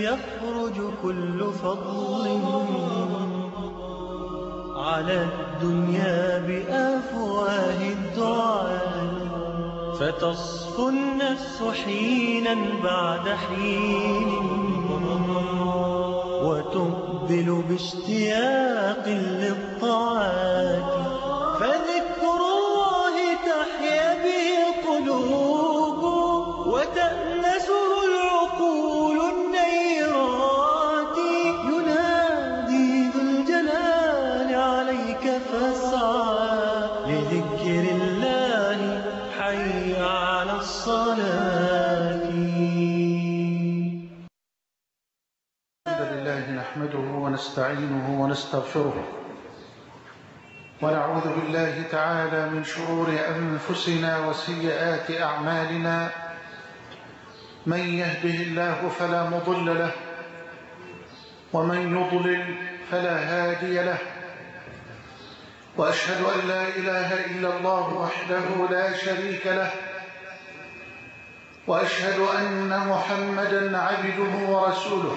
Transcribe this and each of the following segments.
يخرج كل فضل على الدنيا بأفواه الدعاء، فتصفو النفس حينا بعد حين وتقبل باشتياق للطاعات، فذكر الله تحيا به القلوب وتأنسه العقول النيرات. ينادي ذو الجلال عليك فاسعى لذكر الله، حي على الصلاة. الحمد لله نحمده ونستعينه ونستغفره، ونعوذ بالله تعالى من شرور أنفسنا وسيئات أعمالنا. من يهده الله فلا مضل له، ومن يضلل فلا هادي له، وأشهد أن لا إله إلا الله وحده لا شريك له، وأشهد أن محمدًا عبده ورسوله.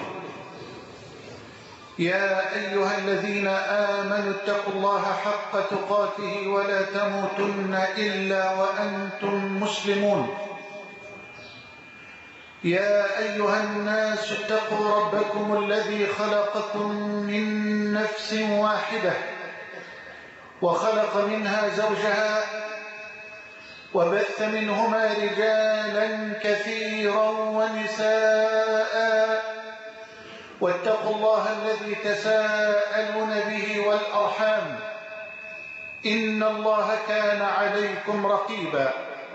يا أيها الذين آمنوا اتقوا الله حق تقاته ولا تموتن إلا وأنتم مسلمون. يا أيها الناس اتقوا ربكم الذي خلقكم من نفس واحدة، وخلق منها زوجها، وبث منهما رجالا كثيرا ونساء، واتقوا الله الذي تساءلون به والأرحام، إن الله كان عليكم رقيبا.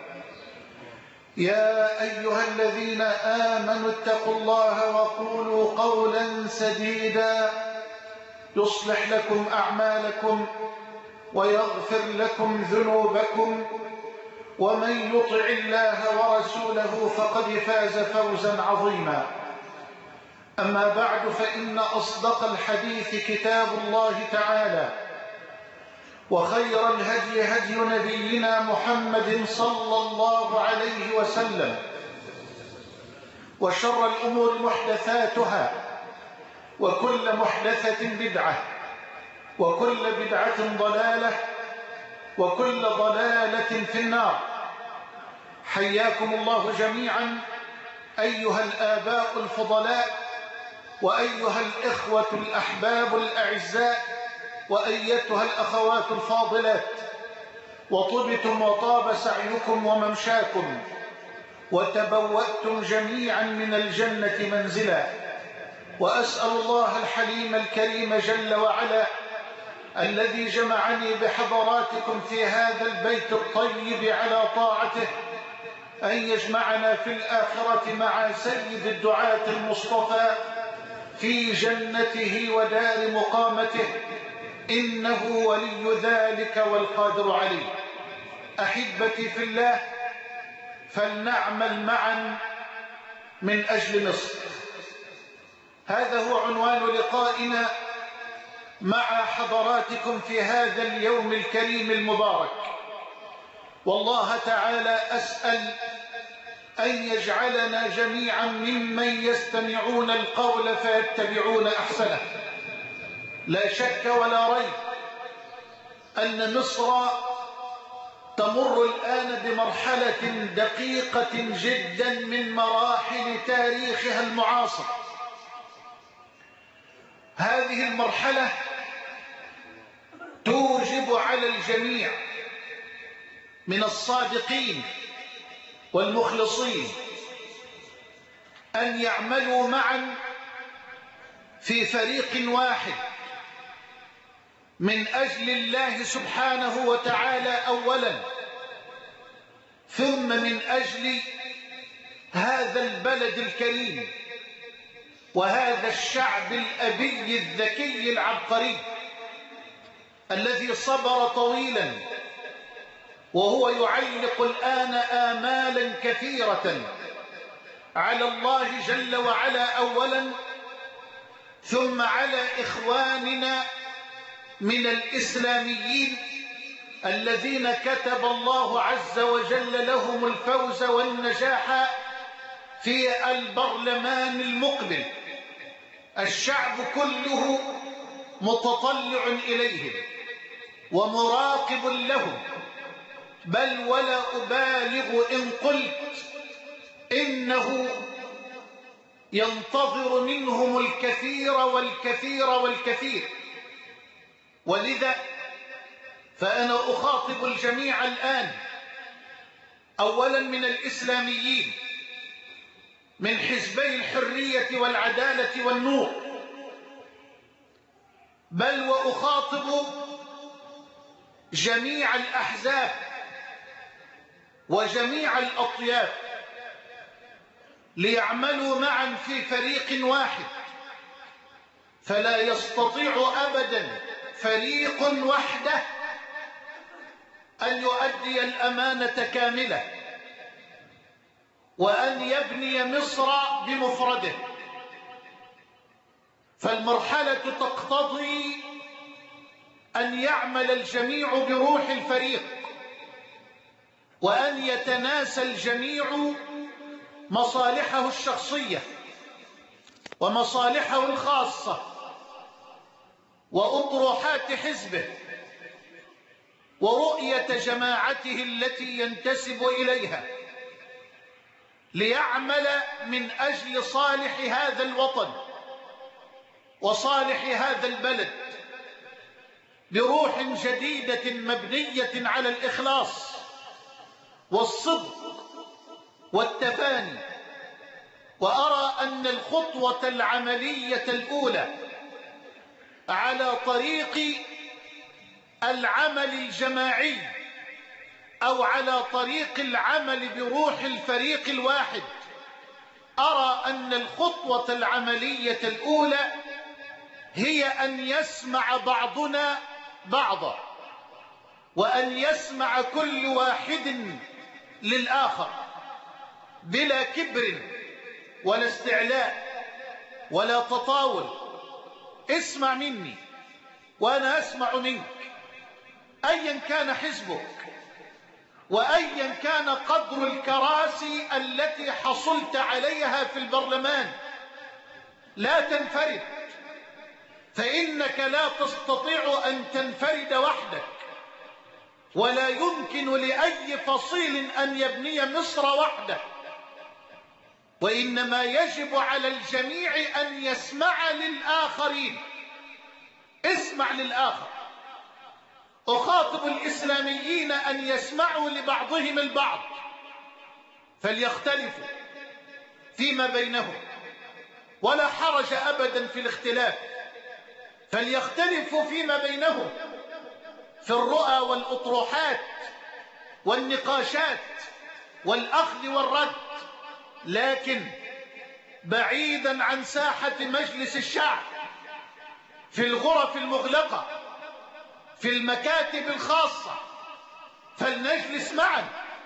يا أيها الذين آمنوا اتقوا الله وقولوا قولا سديدا يصلح لكم أعمالكم ويغفر لكم ذنوبكم، ومن يطع الله ورسوله فقد فاز فوزا عظيما. أما بعد، فإن أصدق الحديث كتاب الله تعالى، وخير الهدي هدي نبينا محمد صلى الله عليه وسلم، وشر الأمور محدثاتها، وكل محدثة بدعة، وكل بدعة ضلالة، وكل ضلالة في النار. حياكم الله جميعا أيها الآباء الفضلاء، وأيها الإخوة الأحباب الأعزاء، وأيتها الأخوات الفاضلات. وطبتم وطاب سعيكم وممشاكم، وتبوأتم جميعا من الجنة منزلا. وأسأل الله الحليم الكريم جل وعلا الذي جمعني بحضراتكم في هذا البيت الطيب على طاعته أن يجمعنا في الآخرة مع سيد الدعاة المصطفى في جنته ودار مقامته، إنه ولي ذلك والقادر عليه. أحبتي في الله، فلنعمل معا من أجل مصر. هذا هو عنوان لقائنا مع حضراتكم في هذا اليوم الكريم المبارك. والله تعالى أسأل أن يجعلنا جميعا ممن يستمعون القول فيتبعون أحسنه. لا شك ولا ريب أن مصر تمر الآن بمرحلة دقيقة جدا من مراحل تاريخها المعاصر. هذه المرحلة توجب على الجميع من الصادقين والمخلصين أن يعملوا معا في فريق واحد من أجل الله سبحانه وتعالى أولا، ثم من أجل هذا البلد الكريم وهذا الشعب الأبي الذكي العبقري الذي صبر طويلا، وهو يعلق الآن آمالا كثيرة على الله جل وعلا أولا، ثم على إخواننا من الإسلاميين الذين كتب الله عز وجل لهم الفوز والنجاح في البرلمان المقبل. الشعب كله متطلع إليهم ومراقب لهم، بل ولا أبالغ إن قلت إنه ينتظر منهم الكثير والكثير والكثير. ولذا فأنا أخاطب الجميع الآن، أولا من الإسلاميين من حزبي الحرية والعدالة والنور، بل وأخاطب جميع الأحزاب وجميع الأطياف ليعملوا معا في فريق واحد، فلا يستطيع أبدا فريق وحده أن يؤدي الأمانة كاملة وأن يبني مصر بمفرده، فالمرحلة تقتضي أن يعمل الجميع بروح الفريق، وأن يتناسى الجميع مصالحه الشخصية ومصالحه الخاصة وأطروحات حزبه ورؤية جماعته التي ينتسب إليها، ليعمل من أجل صالح هذا الوطن وصالح هذا البلد بروح جديدة مبنية على الإخلاص والصدق والتفاني. وأرى أن الخطوة العملية الأولى على طريق العمل الجماعي أو على طريق العمل بروح الفريق الواحد، أرى أن الخطوة العملية الأولى هي أن يسمع بعضنا بعضا، وأن يسمع كل واحد للآخر بلا كبر ولا استعلاء ولا تطاول. اسمع مني وأنا أسمع منك، أيا كان حزبك وأيا كان قدر الكراسي التي حصلت عليها في البرلمان، لا تنفرد، فإنك لا تستطيع أن تنفرد وحدك، ولا يمكن لأي فصيل أن يبني مصر وحده، وإنما يجب على الجميع أن يسمع للآخرين. اسمع للآخر. أخاطب الإسلاميين أن يسمعوا لبعضهم البعض، فليختلفوا فيما بينهم، ولا حرج أبدا في الاختلاف، فليختلفوا فيما بينهم في الرؤى والأطروحات والنقاشات والأخذ والرد، لكن بعيدا عن ساحة مجلس الشعب، في الغرف المغلقة، في المكاتب الخاصة، فلنجلس معا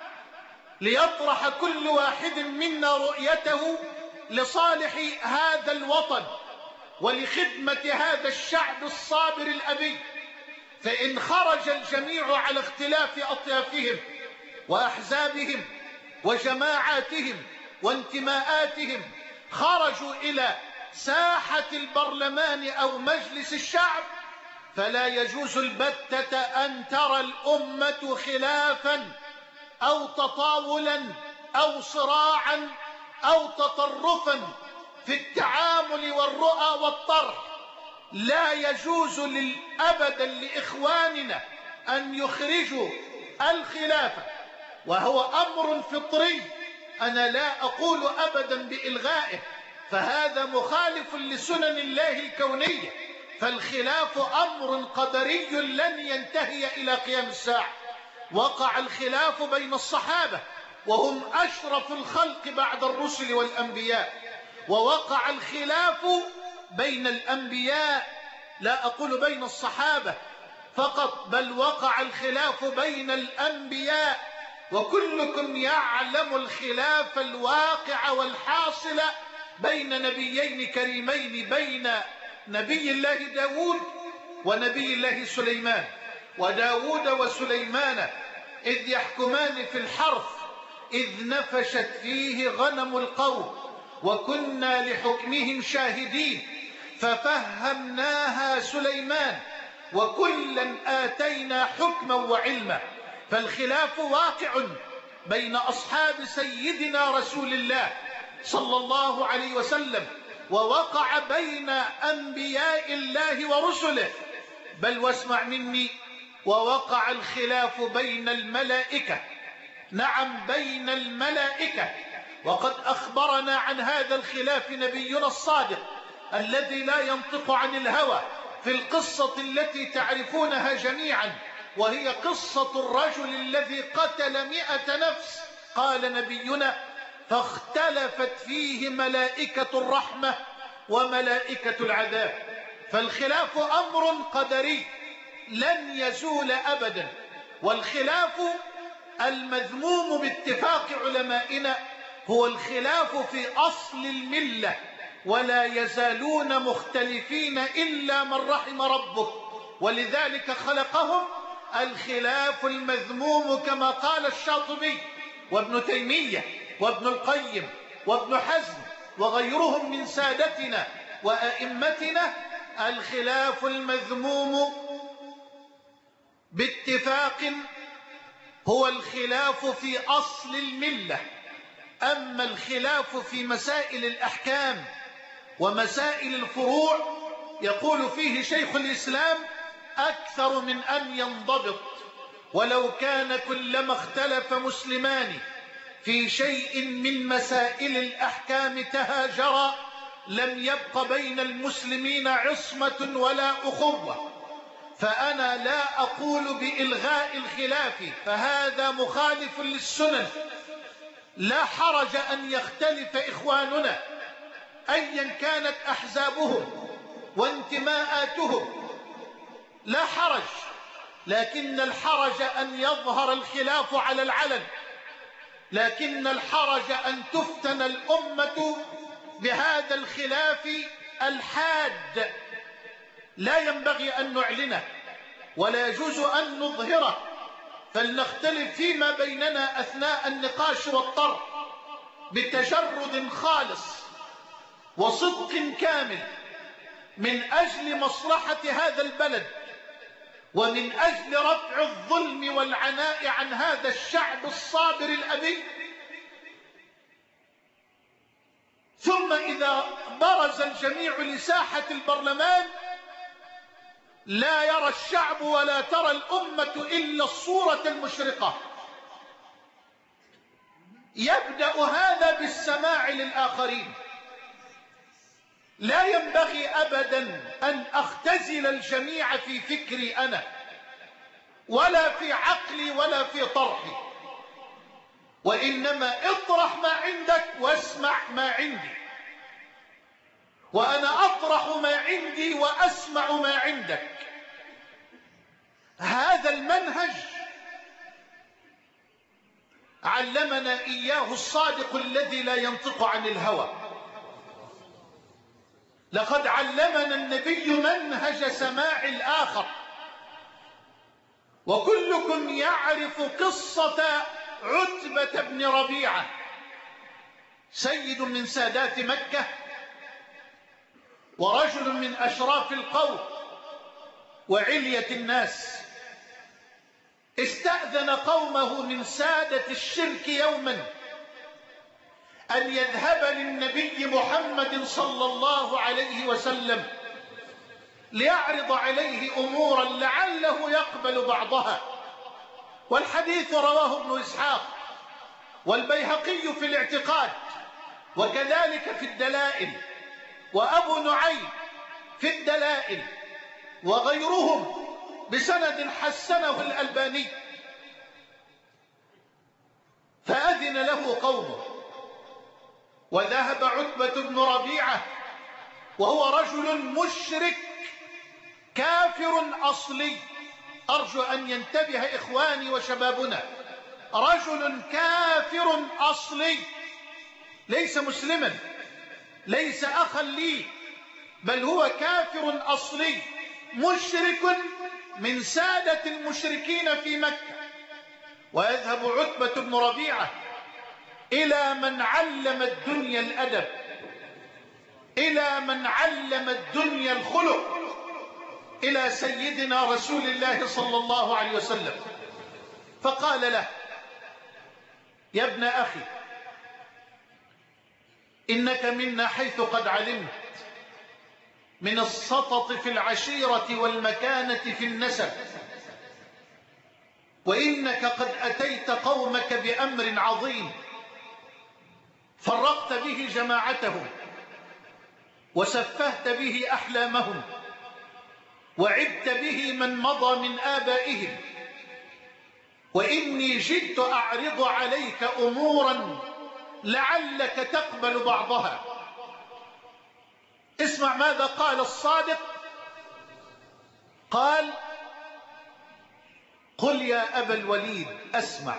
ليطرح كل واحد منا رؤيته لصالح هذا الوطن ولخدمة هذا الشعب الصابر الأبي. فإن خرج الجميع على اختلاف أطيافهم وأحزابهم وجماعاتهم وانتماءاتهم، خرجوا إلى ساحة البرلمان أو مجلس الشعب، فلا يجوز البتة أن ترى الأمة خلافا أو تطاولا أو صراعا أو تطرفا في التعامل والرؤى والطرح. لا يجوز أبدا لإخواننا أن يخرجوا الخلافة، وهو أمر فطري أنا لا أقول أبدا بإلغائه، فهذا مخالف لسنن الله الكونية، فالخلاف أمر قدري لن ينتهي إلى قيام الساعة. وقع الخلاف بين الصحابة وهم أشرف الخلق بعد الرسل والأنبياء، ووقع الخلاف بين الأنبياء، لا أقول بين الصحابة فقط، بل وقع الخلاف بين الأنبياء، وكلكم يعلم الخلاف الواقع والحاصل بين نبيين كريمين، بين نبي الله داود ونبي الله سليمان. وداود وسليمان إذ يحكمان في الحرث إذ نفشت فيه غنم القوم وكنا لحكمهم شاهدين، ففهمناها سليمان وكلا آتينا حكما وعلما. فالخلاف واقع بين أصحاب سيدنا رسول الله صلى الله عليه وسلم، ووقع بين أنبياء الله ورسله، بل واسمع مني، ووقع الخلاف بين الملائكة. نعم، بين الملائكة. وقد أخبرنا عن هذا الخلاف نبينا الصادق الذي لا ينطق عن الهوى في القصة التي تعرفونها جميعا، وهي قصة الرجل الذي قتل 100 نفس. قال نبينا: فاختلفت فيه ملائكة الرحمة وملائكة العذاب. فالخلاف أمر قدري لن يزول أبدا. والخلاف المذموم باتفاق علمائنا هو الخلاف في أصل الملة، ولا يزالون مختلفين إلا من رحم ربك، ولذلك خلقهم الخلاف المذموم، كما قال الشاطبي وابن تيمية وابن القيم وابن حزم وغيرهم من سادتنا وأئمتنا. الخلاف المذموم باتفاق هو الخلاف في أصل الملة. أما الخلاف في مسائل الأحكام ومسائل الفروع يقول فيه شيخ الإسلام: أكثر من أن ينضبط، ولو كان كلما اختلف مسلمان في شيء من مسائل الأحكام تهاجرا لم يبق بين المسلمين عصمة ولا أخوة. فأنا لا أقول بإلغاء الخلاف، فهذا مخالف للسنن. لا حرج أن يختلف إخواننا أيا كانت أحزابهم وانتماءاتهم، لا حرج، لكن الحرج أن يظهر الخلاف على العلن، لكن الحرج أن تفتن الأمة بهذا الخلاف الحاد. لا ينبغي أن نعلنه ولا يجوز أن نظهره، فلنختلف فيما بيننا أثناء النقاش والطرح بتجرد خالص وصدق كامل من أجل مصلحة هذا البلد ومن أجل رفع الظلم والعناء عن هذا الشعب الصابر الأبي. ثم إذا برز الجميع لساحة البرلمان لا يرى الشعب ولا ترى الأمة إلا الصورة المشرقة. يبدأ هذا بالسماع للآخرين. لا ينبغي أبدا أن أختزل الجميع في فكري أنا ولا في عقلي ولا في طرحي، وإنما اطرح ما عندك واسمع ما عندي، وأنا أطرح ما عندي وأسمع ما عندك. هذا المنهج علمنا إياه الصادق الذي لا ينطق عن الهوى. لقد علمنا النبي منهج سماع الآخر. وكلكم يعرف قصة عتبة بن ربيعة، سيد من سادات مكة ورجل من أشراف القوم وعلية الناس. استأذن قومه من سادة الشرك يوما أن يذهب للنبي محمد صلى الله عليه وسلم ليعرض عليه أمورا لعله يقبل بعضها. والحديث رواه ابن إسحاق والبيهقي في الاعتقاد، وكذلك في الدلائل، وأبو نعيم في الدلائل، وغيرهم بسند حسنه الألباني. فأذن له قومه وذهب عتبة بن ربيعة وهو رجل مشرك كافر أصلي. أرجو أن ينتبه إخواني وشبابنا، رجل كافر أصلي، ليس مسلما، ليس أخا لي، بل هو كافر أصلي مشرك من سادة المشركين في مكة. ويذهب عتبة بن ربيعة إلى من علم الدنيا الأدب، إلى إلى من علم الدنيا الخلق، إلى سيدنا رسول الله صلى الله عليه وسلم، فقال له: يا ابن أخي، إنك منا حيث قد علمت من السطط في العشيرة والمكانة في النسب، وإنك قد أتيت قومك بأمر عظيم، فرقت به جماعتهم وسفهت به أحلامهم وعبت به من مضى من آبائهم، وإني جئت أعرض عليك أمورا لعلك تقبل بعضها. اسمع ماذا قال الصادق. قال: قل يا أبا الوليد أسمع.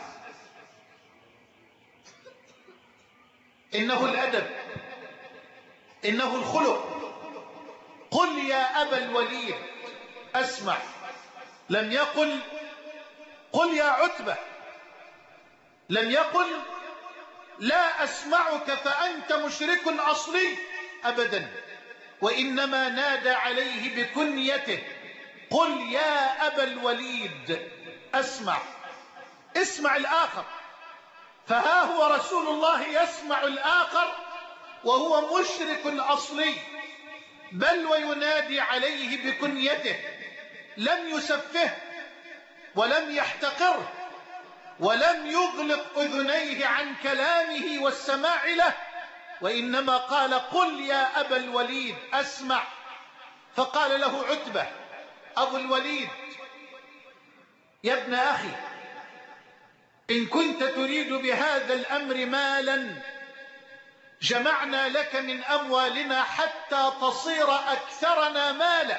إنه الأدب، إنه الخلق. قل يا أبا الوليد أسمع. لم يقل قل يا عتبة، لم يقل لا أسمعك فأنت مشرك أصلي، أبدا، وإنما نادى عليه بكنيته: قل يا أبا الوليد أسمع. اسمع الآخر. فها هو رسول الله يسمع الآخر وهو مشرك أصلي، بل وينادي عليه بكنيته، لم يسفه ولم يحتقره ولم يغلق أذنيه عن كلامه والسماع له، وإنما قال: قل يا أبا الوليد أسمع. فقال له عتبة أبو الوليد: يا ابن أخي، إن كنت تريد بهذا الأمر مالا جمعنا لك من أموالنا حتى تصير أكثرنا مالا.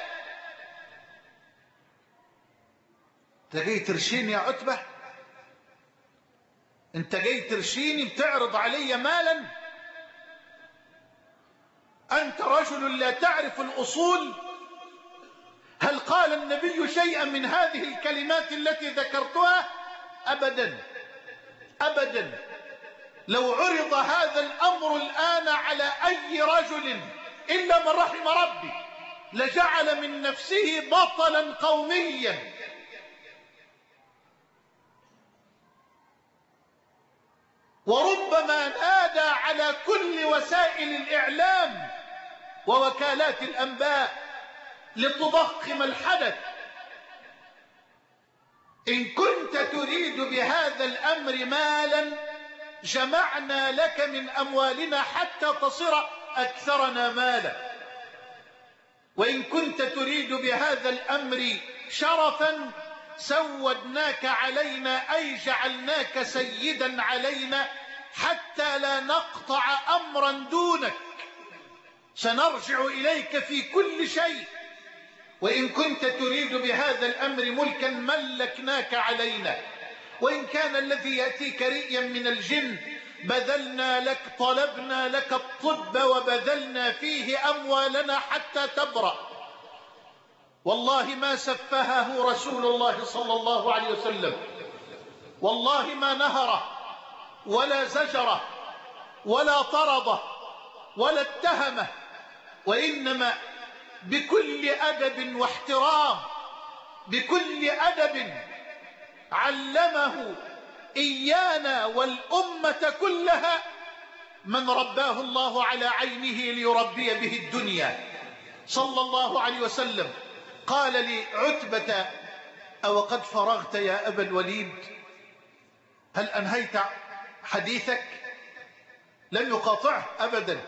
أنت جاي ترشيني يا عتبة؟ أنت جاي ترشيني بتعرض علي مالا؟ أنت رجل لا تعرف الأصول. هل قال النبي شيئا من هذه الكلمات التي ذكرتها؟ أبدا أبدا. لو عرض هذا الأمر الآن على أي رجل إلا من رحم ربي لجعل من نفسه بطلا قوميا. وربما نادى على كل وسائل الإعلام ووكالات الأنباء لتضخم الحدث. إن كنت تريد بهذا الأمر مالا جمعنا لك من أموالنا حتى تصير أكثرنا مالا، وإن كنت تريد بهذا الأمر شرفا سودناك علينا، أي جعلناك سيدا علينا حتى لا نقطع أمرا دونك، سنرجع إليك في كل شيء. وإن كنت تريد بهذا الأمر ملكا ملكناك علينا، وإن كان الذي يأتيك رئيا من الجن بذلنا لك، طلبنا لك الطب وبذلنا فيه أموالنا حتى تبرأ. والله ما سفهه رسول الله صلى الله عليه وسلم، والله ما نهره ولا زجره ولا طرده ولا اتهمه، وإنما بكل أدب واحترام، بكل أدب علمه إيانا والأمة كلها من رباه الله على عينه ليربي به الدنيا صلى الله عليه وسلم. قال لعتبة: أو قد فرغت يا أبا الوليد؟ هل أنهيت حديثك؟ لم يقاطعه أبدا،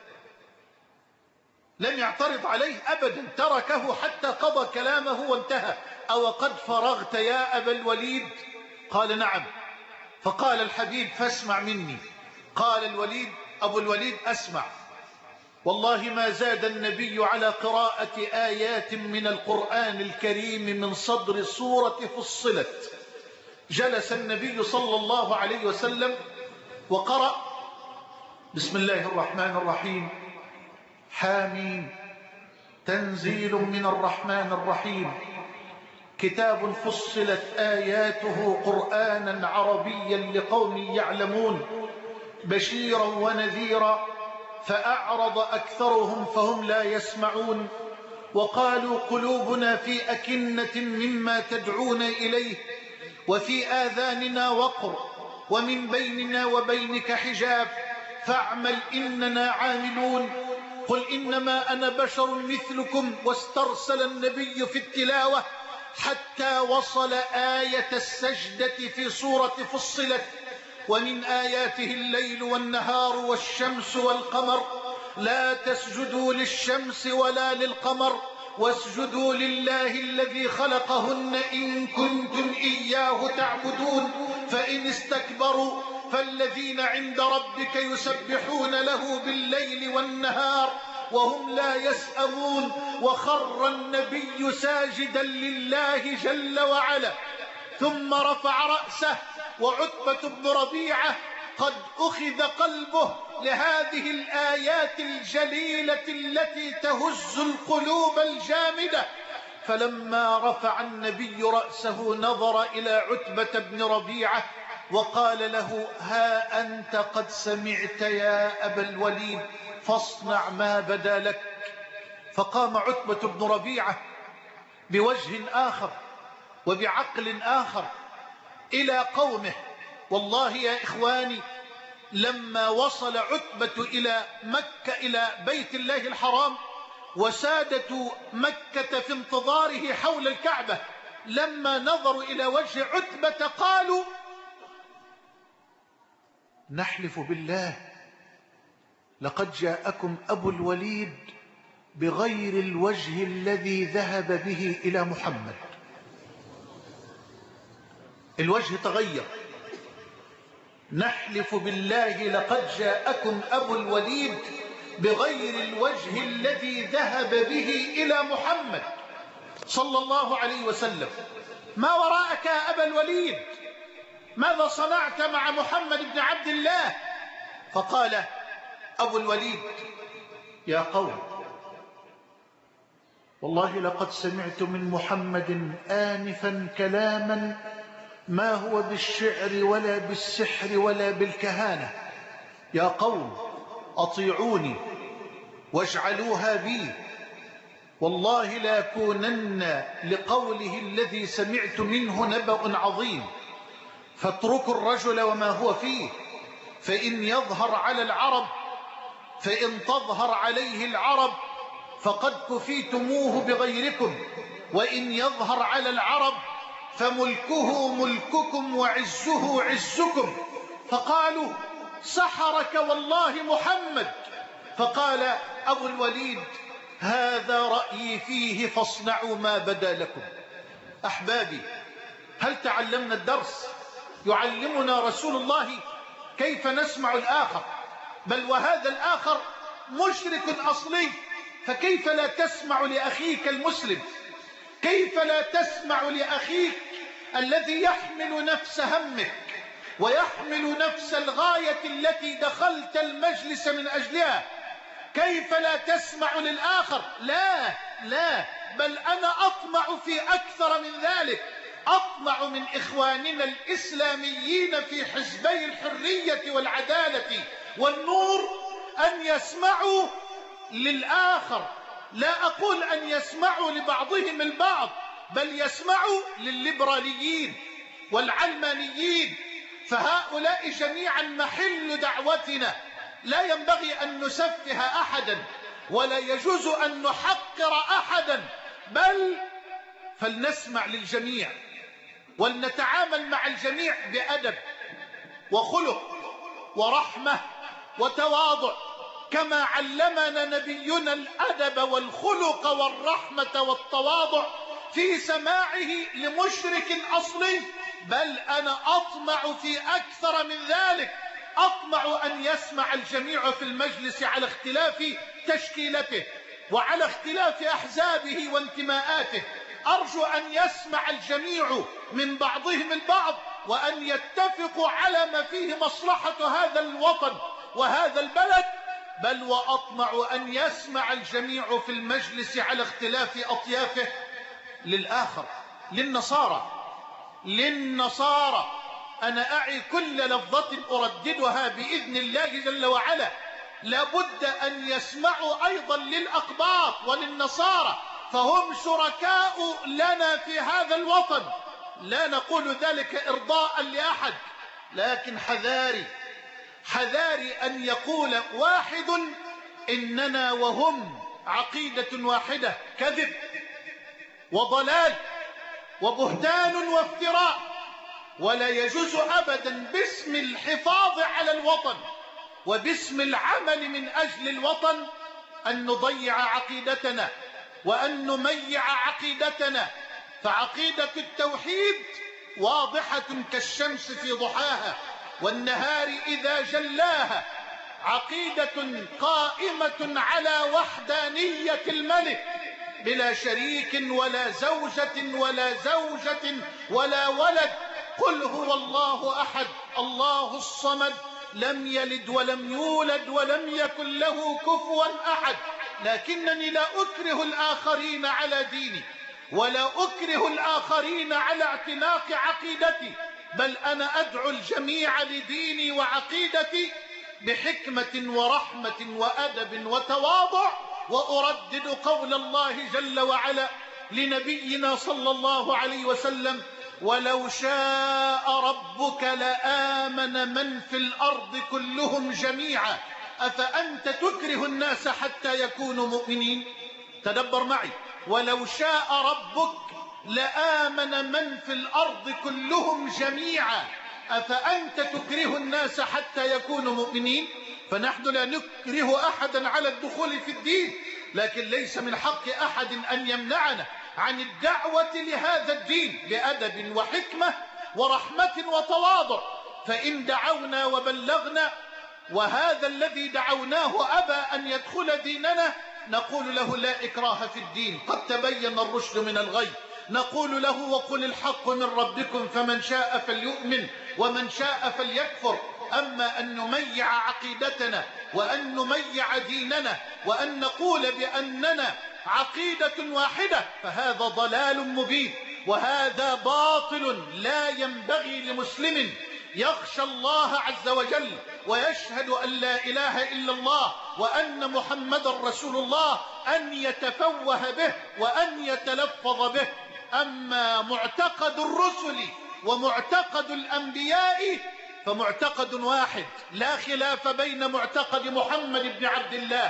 لم يعترض عليه أبدا، تركه حتى قضى كلامه وانتهى. أو قد فرغت يا أبا الوليد؟ قال: نعم. فقال الحبيب: فاسمع مني. قال الوليد أبو الوليد: أسمع. والله ما زاد النبي على قراءة آيات من القرآن الكريم من صدر سورة فصلت. جلس النبي صلى الله عليه وسلم وقرأ: بسم الله الرحمن الرحيم، حامين، تنزيل من الرحمن الرحيم، كتاب فصلت آياته قرآنا عربيا لقوم يعلمون، بشيرا ونذيرا، فأعرض أكثرهم فهم لا يسمعون، وقالوا قلوبنا في أكنة مما تدعون إليه وفي آذاننا وقر ومن بيننا وبينك حجاب فاعمل إننا عاملون. قل إنما أنا بشر مثلكم. واسترسل النبي في التلاوة حتى وصل آية السجدة في سورة فصلت: ومن آياته الليل والنهار والشمس والقمر لا تسجدوا للشمس ولا للقمر واسجدوا لله الذي خلقهن إن كنتم إياه تعبدون فإن استكبروا فالذين عند ربك يسبحون له بالليل والنهار وهم لا يسأمون. وخر النبي ساجدا لله جل وعلا ثم رفع رأسه وعتبة بن ربيعة قد أخذ قلبه لهذه الآيات الجليلة التي تهز القلوب الجامدة. فلما رفع النبي رأسه نظر إلى عتبة بن ربيعة وقال له: ها أنت قد سمعت يا أبا الوليد فاصنع ما بدا لك. فقام عتبة بن ربيعة بوجه آخر وبعقل آخر إلى قومه. والله يا إخواني لما وصل عتبة إلى مكة إلى بيت الله الحرام وسادة مكة في انتظاره حول الكعبة، لما نظروا إلى وجه عتبة قالوا: نحلف بالله لقد جاءكم أبو الوليد بغير الوجه الذي ذهب به إلى محمد. الوجه تغير. نحلف بالله لقد جاءكم أبو الوليد بغير الوجه الذي ذهب به إلى محمد صلى الله عليه وسلم. ما وراءك يا أبا الوليد؟ ماذا صنعت مع محمد بن عبد الله؟ فقال أبو الوليد: يا قوم والله لقد سمعت من محمد آنفا كلاما ما هو بالشعر ولا بالسحر ولا بالكهانة. يا قوم أطيعوني واجعلوها بي، والله لا يكونن لقوله الذي سمعت منه نبأ عظيم. فاتركوا الرجل وما هو فيه، فإن يظهر على العرب فإن تظهر عليه العرب فقد كفيتموه بغيركم، وإن يظهر على العرب فملكه ملككم وعزه عزكم. فقالوا: سحرك والله محمد. فقال أبو الوليد: هذا رأيي فيه فاصنعوا ما بدا لكم. أحبابي، هل تعلمنا الدرس؟ يعلمنا رسول الله كيف نسمع الآخر، بل وهذا الآخر مشرك أصلي، فكيف لا تسمع لأخيك المسلم؟ كيف لا تسمع لأخيك الذي يحمل نفس همك ويحمل نفس الغاية التي دخلت المجلس من أجلها؟ كيف لا تسمع للآخر؟ لا لا، بل أنا أطمع في أكثر من ذلك. أطمع من إخواننا الإسلاميين في حزبي الحرية والعدالة والنور أن يسمعوا للآخر. لا أقول أن يسمعوا لبعضهم البعض، بل يسمعوا للليبراليين والعلمانيين، فهؤلاء جميعا محل دعوتنا. لا ينبغي أن نسفه أحدا ولا يجوز أن نحقر أحدا، بل فلنسمع للجميع ولنتعامل مع الجميع بأدب وخلق ورحمة وتواضع، كما علمنا نبينا الأدب والخلق والرحمة والتواضع في سماعه لمشرك أصلي. بل أنا أطمع في أكثر من ذلك، أطمع أن يسمع الجميع في المجلس على اختلاف تشكيلته وعلى اختلاف أحزابه وانتماءاته. أرجو أن يسمع الجميع من بعضهم البعض وأن يتفقوا على ما فيه مصلحة هذا الوطن وهذا البلد. بل وأطمع أن يسمع الجميع في المجلس على اختلاف أطيافه للآخر، للنصارى. أنا أعي كل لفظة أرددها بإذن الله جل وعلا لابد أن يسمعوا أيضا للأقباط وللنصارى، فهم شركاء لنا في هذا الوطن. لا نقول ذلك إرضاء لأحد، لكن حذاري أن يقول واحد إننا وهم عقيدة واحدة. كذب وضلال وبهتان وافتراء. ولا يجوز أبدا باسم الحفاظ على الوطن وباسم العمل من أجل الوطن أن نضيع عقيدتنا وأن نميع عقيدتنا. فعقيدة التوحيد واضحة كالشمس في ضحاها والنهار إذا جلاها، عقيدة قائمة على وحدانية الملك بلا شريك ولا زوجة ولا ولد. قل هو الله أحد الله الصمد لم يلد ولم يولد ولم يكن له كفوا أحد. لكنني لا أكره الآخرين على ديني ولا أكره الآخرين على اعتناق عقيدتي، بل أنا أدعو الجميع لديني وعقيدتي بحكمة ورحمة وأدب وتواضع، وأردد قول الله جل وعلا لنبينا صلى الله عليه وسلم: ولو شاء ربك لآمن من في الأرض كلهم جميعا أفأنت تكره الناس حتى يكونوا مؤمنين. تدبر معي: ولو شاء ربك لآمن من في الأرض كلهم جميعا أفأنت تكره الناس حتى يكونوا مؤمنين. فنحن لا نكره أحدا على الدخول في الدين، لكن ليس من حق أحد أن يمنعنا عن الدعوة لهذا الدين بأدب وحكمة ورحمة وتواضع. فإن دعونا وبلغنا وهذا الذي دعوناه أبى أن يدخل ديننا، نقول له: لا إكراه في الدين، قد تبين الرشد من الغي. نقول له: وقل الحق من ربكم فمن شاء فليؤمن ومن شاء فليكفر. أما أن نميع عقيدتنا وأن نميع ديننا وأن نقول بأننا عقيدة واحدة فهذا ضلال مبين، وهذا باطل لا ينبغي لمسلم يخشى الله عز وجل ويشهد أن لا إله إلا الله وأن محمد رسول الله أن يتفوه به وأن يتلفظ به. أما معتقد الرسل ومعتقد الأنبياء فمعتقد واحد، لا خلاف بين معتقد محمد بن عبد الله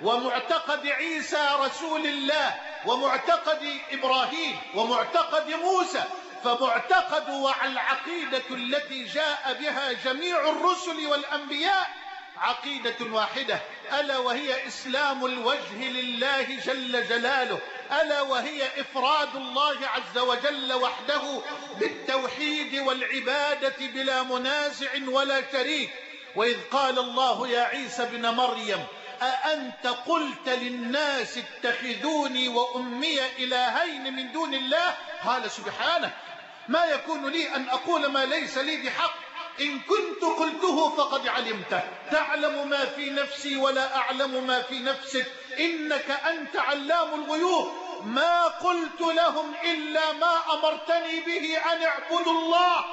ومعتقد عيسى رسول الله ومعتقد إبراهيم ومعتقد موسى. فمعتقد والعقيدة التي جاء بها جميع الرسل والأنبياء عقيدة واحدة، ألا وهي إسلام الوجه لله جل جلاله، ألا وهي إفراد الله عز وجل وحده بالتوحيد والعبادة بلا منازع ولا شريك. وإذ قال الله يا عيسى بن مريم: أأنت قلت للناس اتخذوني وأمي إلهين من دون الله؟ قال: سبحانه، ما يكون لي أن أقول ما ليس لي بحق، إن كنت قلته فقد علمته، تعلم ما في نفسي ولا أعلم ما في نفسك، إنك أنت علام الغيوب. ما قلت لهم إلا ما أمرتني به أن اعبدوا الله.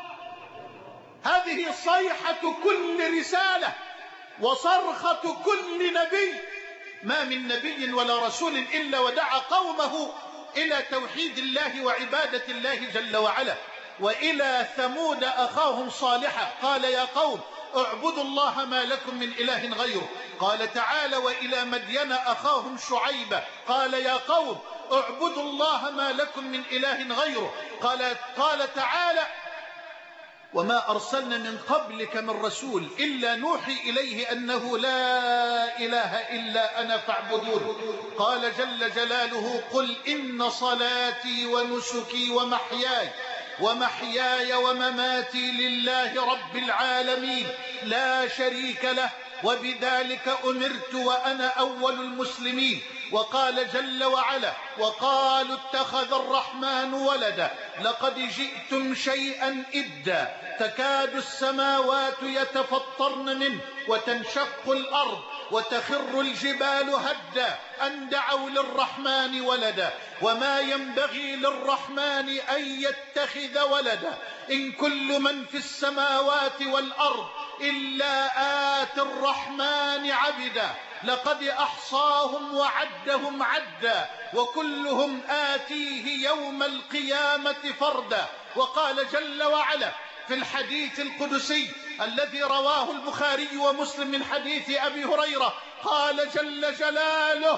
هذه صيحة كل رسالة وصرخة كل نبي. ما من نبي ولا رسول إلا ودعا قومه إلى توحيد الله وعبادة الله جل وعلا. وإلى ثمود أخاهم صالحا قال: يا قوم اعبدوا الله ما لكم من إله غيره. قال تعالى: وإلى مدين أخاهم شعيبا قال: يا قوم اعبدوا الله ما لكم من إله غيره. قال تعالى: وما أرسلنا من قبلك من رسول إلا نوحي إليه أنه لا إله إلا أنا فاعبدون. قال جل جلاله: قل إن صلاتي ونسكي ومحياي ومماتي لله رب العالمين لا شريك له وبذلك أمرت وأنا أول المسلمين. وقال جل وعلا: وقالوا اتخذ الرحمن ولدا لقد جئتم شيئا إدا تكاد السماوات يتفطرن منه وتنشق الأرض وتخر الجبال هدا أن دعوا للرحمن ولدا وما ينبغي للرحمن أن يتخذ ولدا إن كل من في السماوات والأرض إلا آتي الرحمن عبدا لقد أحصاهم وعدهم عدا وكلهم آتيه يوم القيامة فردا. وقال جل وعلا في الحديث القدسي الذي رواه البخاري ومسلم من حديث أبي هريرة قال جل جلاله: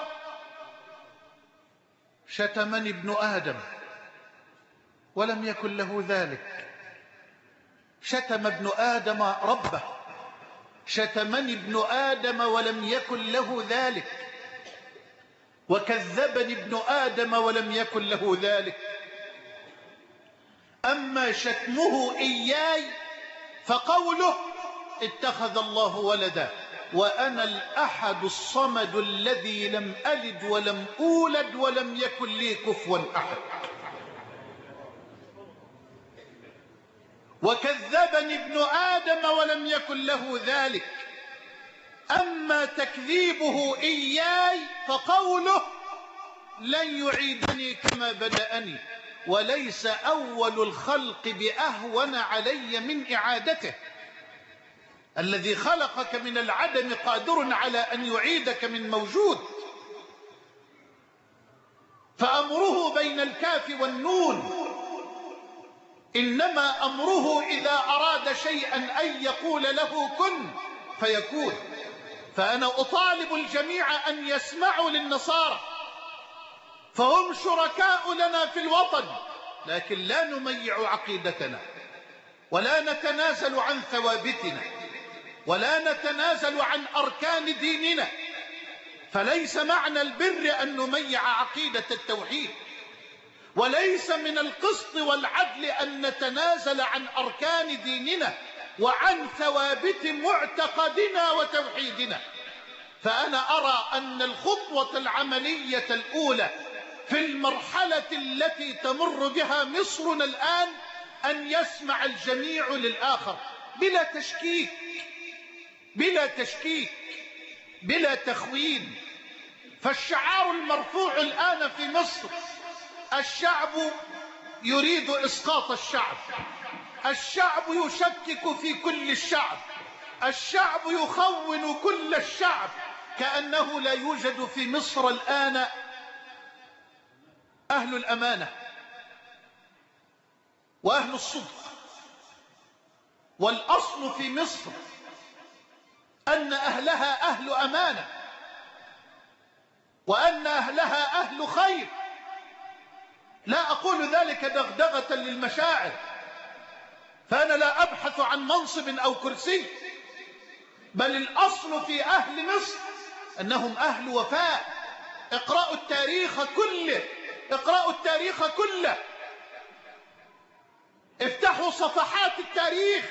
شتمني ابن آدم ولم يكن له ذلك. شتم ابن آدم ربه، شتمني ابن آدم ولم يكن له ذلك، وكذبني ابن آدم ولم يكن له ذلك. أما شتمه إياي فقوله: اتخذ الله ولدا وأنا الأحد الصمد الذي لم ألد ولم أولد ولم يكن لي كفوا أحد. وكذبني ابن آدم ولم يكن له ذلك. أما تكذيبه إياي فقوله: لن يعيدني كما بدأني وليس أول الخلق بأهون علي من إعادته. الذي خلقك من العدم قادر على أن يعيدك من موجود، فأمره بين الكاف والنون، إنما أمره إذا أراد شيئا أن يقول له كن فيكون. فأنا أطالب الجميع أن يسمعوا للنصارى، فهم شركاء لنا في الوطن، لكن لا نميع عقيدتنا ولا نتنازل عن ثوابتنا ولا نتنازل عن أركان ديننا. فليس معنى البر أن نميع عقيدة التوحيد، وليس من القسط والعدل أن نتنازل عن أركان ديننا وعن ثوابت معتقدنا وتوحيدنا. فأنا أرى أن الخطوة العملية الأولى في المرحلة التي تمر بها مصرنا الآن أن يسمع الجميع للآخر بلا تشكيك، بلا تشكيك، بلا تخوين. فالشعار المرفوع الآن في مصر: الشعب يريد إسقاط الشعب، الشعب يشكك في كل الشعب، الشعب يخون كل الشعب. كأنه لا يوجد في مصر الآن أهل الأمانة وأهل الصدق. والأصل في مصر أن أهلها أهل أمانة وأن أهلها أهل خير. لا أقول ذلك دغدغة للمشاعر، فأنا لا أبحث عن منصب أو كرسي، بل الأصل في أهل مصر أنهم أهل وفاء. اقرأوا التاريخ كله، اقرأوا التاريخ كله، افتحوا صفحات التاريخ.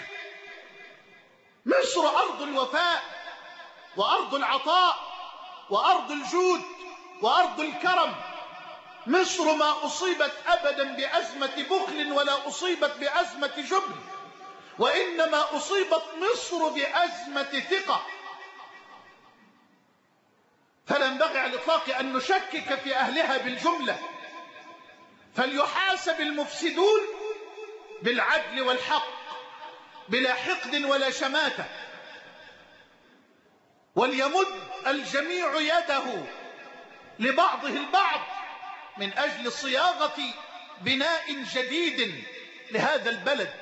مصر أرض الوفاء وأرض العطاء وأرض الجود وأرض الكرم. مصر ما أصيبت أبدا بأزمة بخل ولا أصيبت بأزمة جبن، وإنما أصيبت مصر بأزمة ثقة. فلا ينبغي على الإطلاق أن نشكك في أهلها بالجملة، فليحاسب المفسدون بالعدل والحق بلا حقد ولا شماتة، وليمد الجميع يده لبعضه البعض من أجل صياغة بناء جديد لهذا البلد.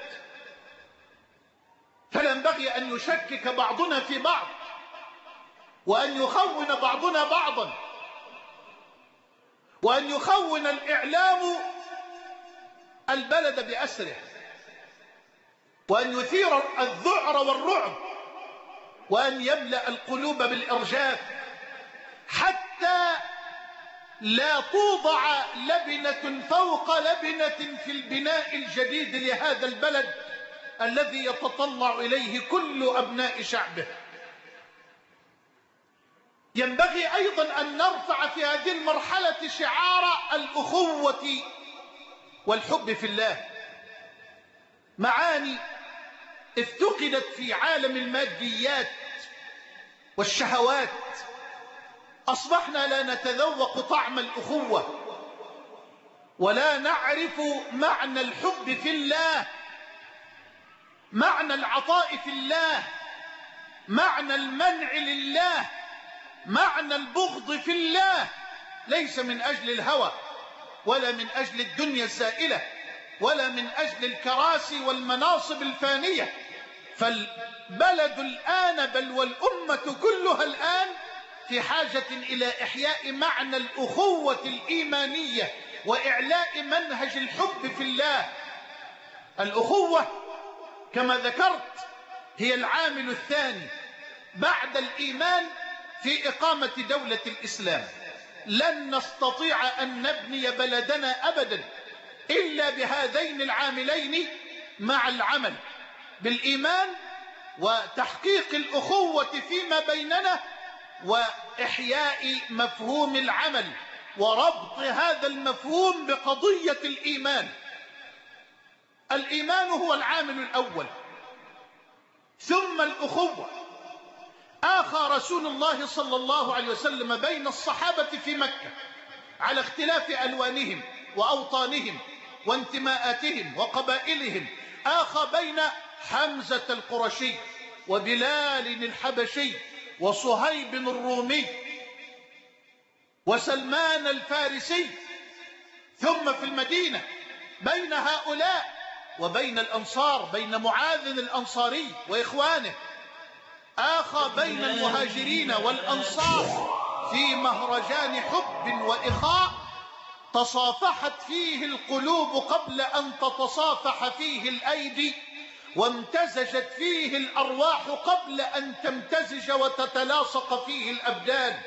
فلا ينبغي أن يشكك بعضنا في بعض وأن يخون بعضنا بعضا، وأن يخون الإعلام البلد بأسره، وأن يثير الذعر والرعب، وأن يملأ القلوب بالإرجاف، حتى لا توضع لبنة فوق لبنة في البناء الجديد لهذا البلد الذي يتطلع إليه كل أبناء شعبه. ينبغي أيضا أن نرفع في هذه المرحلة شعار الأخوة والحب في الله، معاني افتقدت في عالم الماديات والشهوات. أصبحنا لا نتذوق طعم الأخوة ولا نعرف معنى الحب في الله، معنى العطاء في الله، معنى المنع لله، معنى البغض في الله، ليس من أجل الهوى ولا من أجل الدنيا الزائلة ولا من أجل الكراسي والمناصب الفانية. فالبلد الآن بل والأمة كلها الآن في حاجة إلى إحياء معنى الأخوة الإيمانية وإعلاء منهج الحب في الله. الأخوة كما ذكرت هي العامل الثاني بعد الإيمان في إقامة دولة الإسلام. لن نستطيع أن نبني بلدنا أبدا إلا بهذين العاملين مع العمل بالإيمان وتحقيق الأخوة فيما بيننا وإحياء مفهوم العمل وربط هذا المفهوم بقضية الإيمان. الإيمان هو العامل الأول ثم الأخوة. آخى رسول الله صلى الله عليه وسلم بين الصحابة في مكة على اختلاف ألوانهم وأوطانهم وانتماءاتهم وقبائلهم. آخى بين حمزة القرشي وبلال الحبشي وصهيب الرومي وسلمان الفارسي، ثم في المدينة بين هؤلاء وبين الأنصار، بين معاذ الأنصاري وإخوانه. آخى بين المهاجرين والأنصار في مهرجان حب وإخاء تصافحت فيه القلوب قبل أن تتصافح فيه الأيدي، وامتزجت فيه الأرواح قبل أن تمتزج وتتلاصق فيه الأبدان.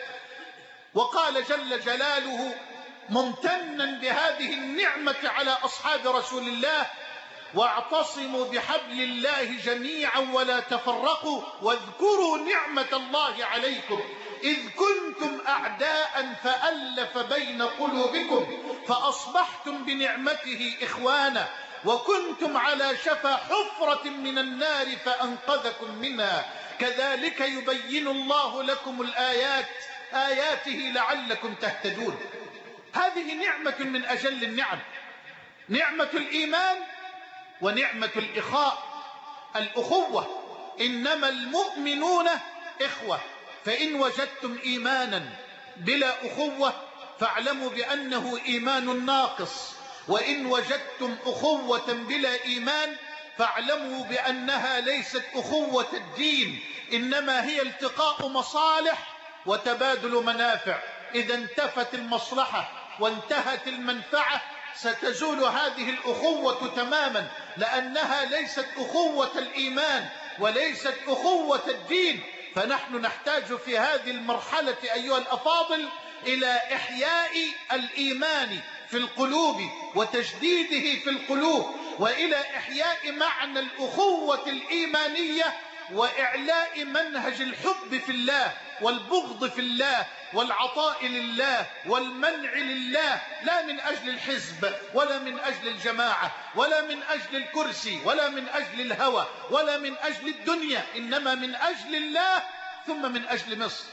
وقال جل جلاله ممتنا بهذه النعمة على أصحاب رسول الله: واعتصموا بحبل الله جميعا ولا تفرقوا واذكروا نعمة الله عليكم إذ كنتم أعداء فألف بين قلوبكم فأصبحتم بنعمته إخوانا وكنتم على شفا حفرة من النار فأنقذكم منها كذلك يبين الله لكم الآيات آياته لعلكم تهتدون. هذه نعمة من أجل النعم، نعمة الإيمان ونعمة الإخاء الأخوة. إنما المؤمنون إخوة، فإن وجدتم إيمانا بلا أخوة فاعلموا بأنه إيمان ناقص، وإن وجدتم أخوة بلا إيمان فاعلموا بأنها ليست أخوة الدين، إنما هي التقاء مصالح وتبادل منافع. إذا انتفت المصلحة وانتهت المنفعة ستزول هذه الأخوة تماما، لأنها ليست أخوة الإيمان وليست أخوة الدين. فنحن نحتاج في هذه المرحلة أيها الأفاضل إلى إحياء الإيمان في القلوب وتجديده في القلوب، وإلى إحياء معنى الأخوة الإيمانية وإعلاء منهج الحب في الله والبغض في الله والعطاء لله والمنع لله، لا من أجل الحزب ولا من أجل الجماعة ولا من أجل الكرسي ولا من أجل الهوى ولا من أجل الدنيا، إنما من أجل الله ثم من أجل مصر.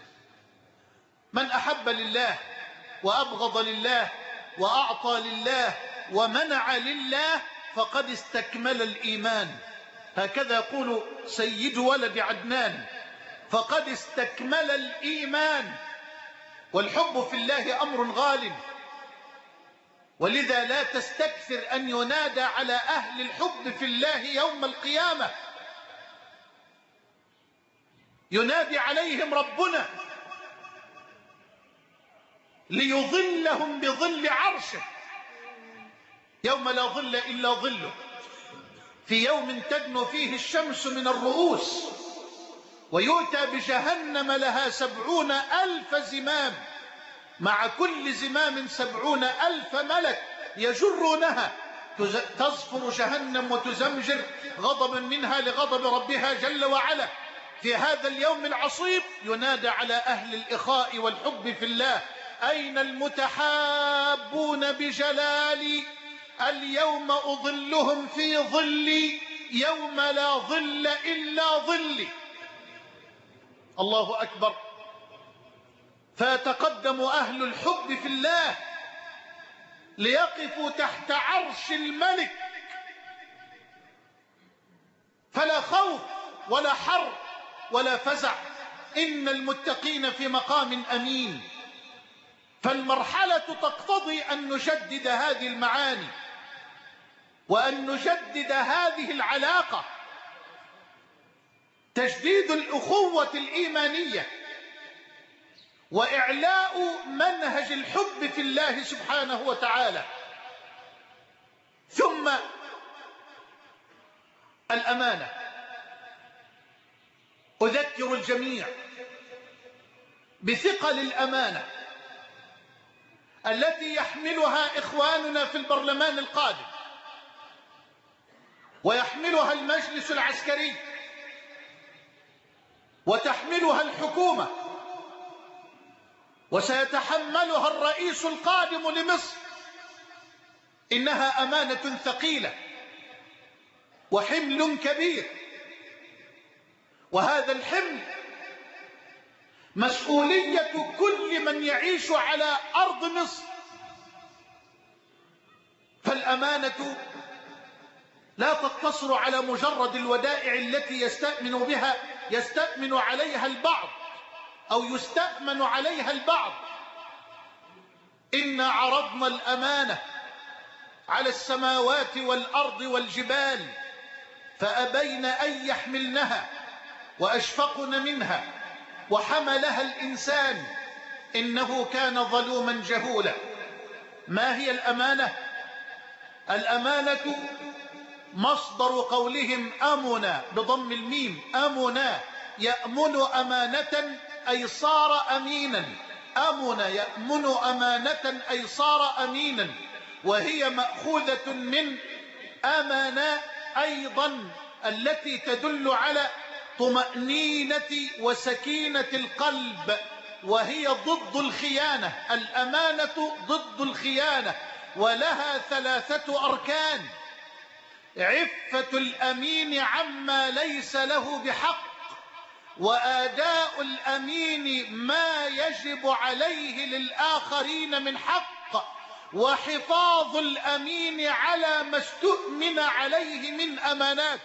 من أحب لله وأبغض لله وأعطى لله ومنع لله فقد استكمل الإيمان. هكذا يقول سيد ولد عدنان: فقد استكمل الإيمان. والحب في الله أمر غال، ولذا لا تستكثر أن ينادى على أهل الحب في الله يوم القيامة، ينادي عليهم ربنا ليظلهم بظل عرشه يوم لا ظل إلا ظله، في يوم تدنو فيه الشمس من الرؤوس، ويؤتى بجهنم لها 70,000 زمام، مع كل زمام 70,000 ملك يجرونها، تصفر جهنم وتزمجر غضبا منها لغضب ربها جل وعلا. في هذا اليوم العصيب ينادى على أهل الإخاء والحب في الله: أين المتحابون بجلالي؟ اليوم أظلهم في ظلي يوم لا ظل إلا ظلي. الله أكبر. فيتقدم أهل الحب في الله ليقفوا تحت عرش الملك، فلا خوف ولا حر ولا فزع، إن المتقين في مقام أمين. فالمرحلة تقتضي أن نجدد هذه المعاني وأن نجدد هذه العلاقة، تجديد الأخوة الإيمانية وإعلاء منهج الحب في الله سبحانه وتعالى. ثم الأمانة. أذكر الجميع بثقل الأمانة التي يحملها إخواننا في البرلمان القادم ويحملها المجلس العسكري وتحملها الحكومة وسيتحملها الرئيس القادم لمصر. إنها أمانة ثقيلة وحمل كبير، وهذا الحمل مسؤولية كل من يعيش على أرض مصر. فالأمانة لا تقتصر على مجرد الودائع التي يستأمن عليها البعض أو يستأمن عليها البعض. إنا عرضنا الأمانة على السماوات والأرض والجبال فأبين أن يحملنها وأشفقن منها وحملها الإنسان إنه كان ظلوما جهولا. ما هي الأمانة؟ الأمانة مصدر قولهم أمنا بضم الميم، أمنا يأمن أمانة أي صار أمينا. أمن يأمن أمانة أي صار أمينا، وهي مأخوذة من أمانة أيضا التي تدل على طمأنينة وسكينة القلب، وهي ضد الخيانة. الأمانة ضد الخيانة، ولها 3 أركان: عفة الأمين عما ليس له بحق، وآداء الأمين ما يجب عليه للآخرين من حق، وحفاظ الأمين على ما استؤمن عليه من أمانات.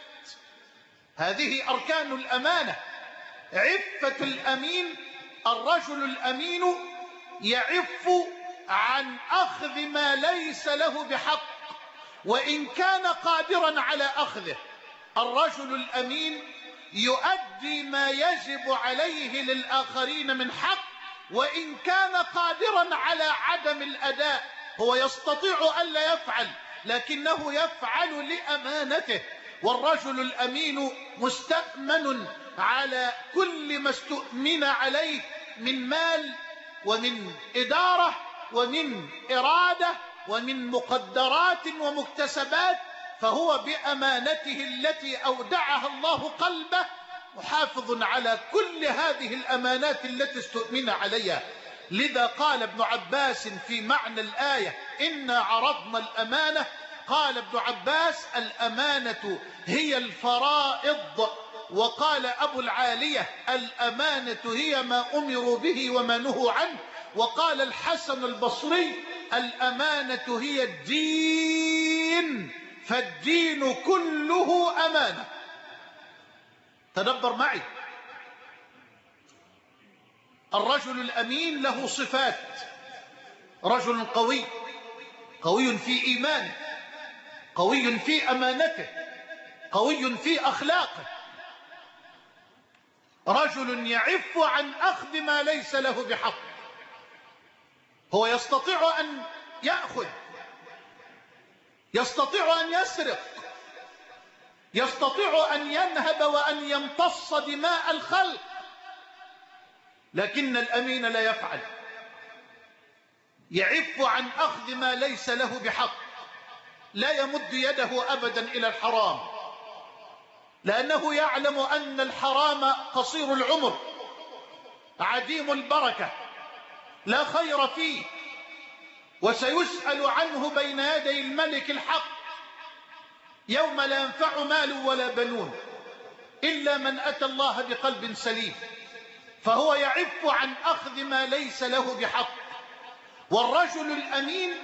هذه أركان الأمانة. عفة الأمين: الرجل الأمين يعف عن أخذ ما ليس له بحق وإن كان قادرا على أخذه. الرجل الأمين يؤدي ما يجب عليه للآخرين من حق وإن كان قادرا على عدم الأداء. هو يستطيع ألا يفعل لكنه يفعل لأمانته. والرجل الأمين مستأمن على كل ما استؤمن عليه من مال ومن إدارة ومن إرادة ومن مقدرات ومكتسبات، فهو بأمانته التي أودعها الله قلبه محافظ على كل هذه الأمانات التي استؤمن عليها. لذا قال ابن عباس في معنى الآية: إنا عرضنا الأمانة، قال ابن عباس: الأمانة هي الفرائض. وقال أبو العالية: الأمانة هي ما أمروا به وما نهوا عنه. وقال الحسن البصري: الأمانة هي الدين، فالدين كله أمانة. تدبر معي. الرجل الأمين له صفات: رجل قوي، قوي في إيمانه، قوي في أمانته، قوي في أخلاقه. رجل يعف عن أخذ ما ليس له بحق. هو يستطيع أن يأخذ، يستطيع أن يسرق، يستطيع أن ينهب وأن يمتص دماء الخلق، لكن الأمين لا يفعل. يعف عن أخذ ما ليس له بحق، لا يمد يده أبدا إلى الحرام، لأنه يعلم أن الحرام قصير العمر عديم البركة لا خير فيه، وسيسأل عنه بين يدي الملك الحق يوم لا ينفع مال ولا بنون إلا من أتى الله بقلب سليم. فهو يعف عن أخذ ما ليس له بحق. والرجل الأمين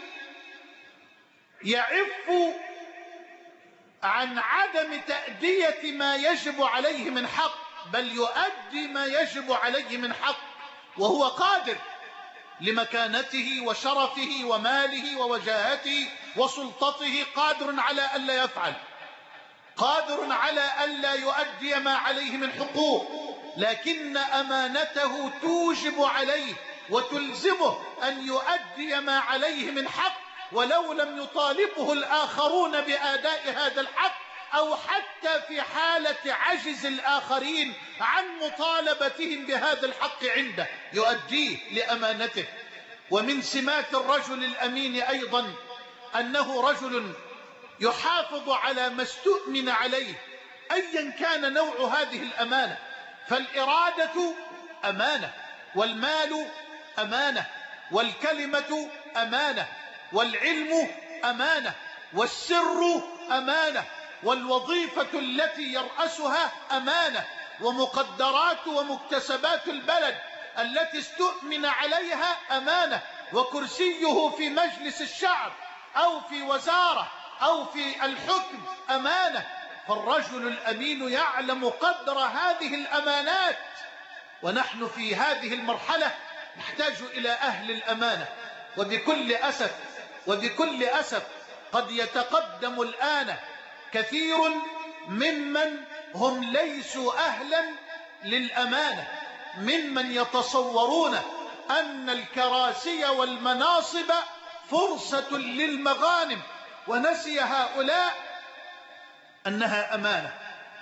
يعف عن عدم تأدية ما يجب عليه من حق. بل يؤدي ما يجب عليه من حق، وهو قادر لمكانته وشرفه وماله ووجاهته وسلطته، قادر على ألا يفعل، قادر على ألا يؤدي ما عليه من حقوق، لكن أمانته توجب عليه وتلزمه أن يؤدي ما عليه من حق، ولو لم يطالبه الآخرون بأداء هذا الحق، أو حتى في حالة عجز الآخرين عن مطالبتهم بهذا الحق عنده يؤديه لأمانته. ومن سمات الرجل الأمين أيضا أنه رجل يحافظ على ما استؤمن عليه أيا كان نوع هذه الأمانة، فالإرادة أمانة، والمال أمانة، والكلمة أمانة، والعلم أمانة، والسر أمانة، والوظيفة التي يرأسها أمانة، ومقدرات ومكتسبات البلد التي استؤمن عليها أمانة، وكرسيه في مجلس الشعب أو في وزارة أو في الحكم أمانة. فالرجل الأمين يعلم قدر هذه الأمانات، ونحن في هذه المرحلة نحتاج إلى أهل الأمانة. وبكل أسف قد يتقدم الآن كثير ممن هم ليسوا أهلا للأمانة، ممن يتصورون أن الكراسي والمناصب فرصة للمغانم، ونسي هؤلاء أنها أمانة.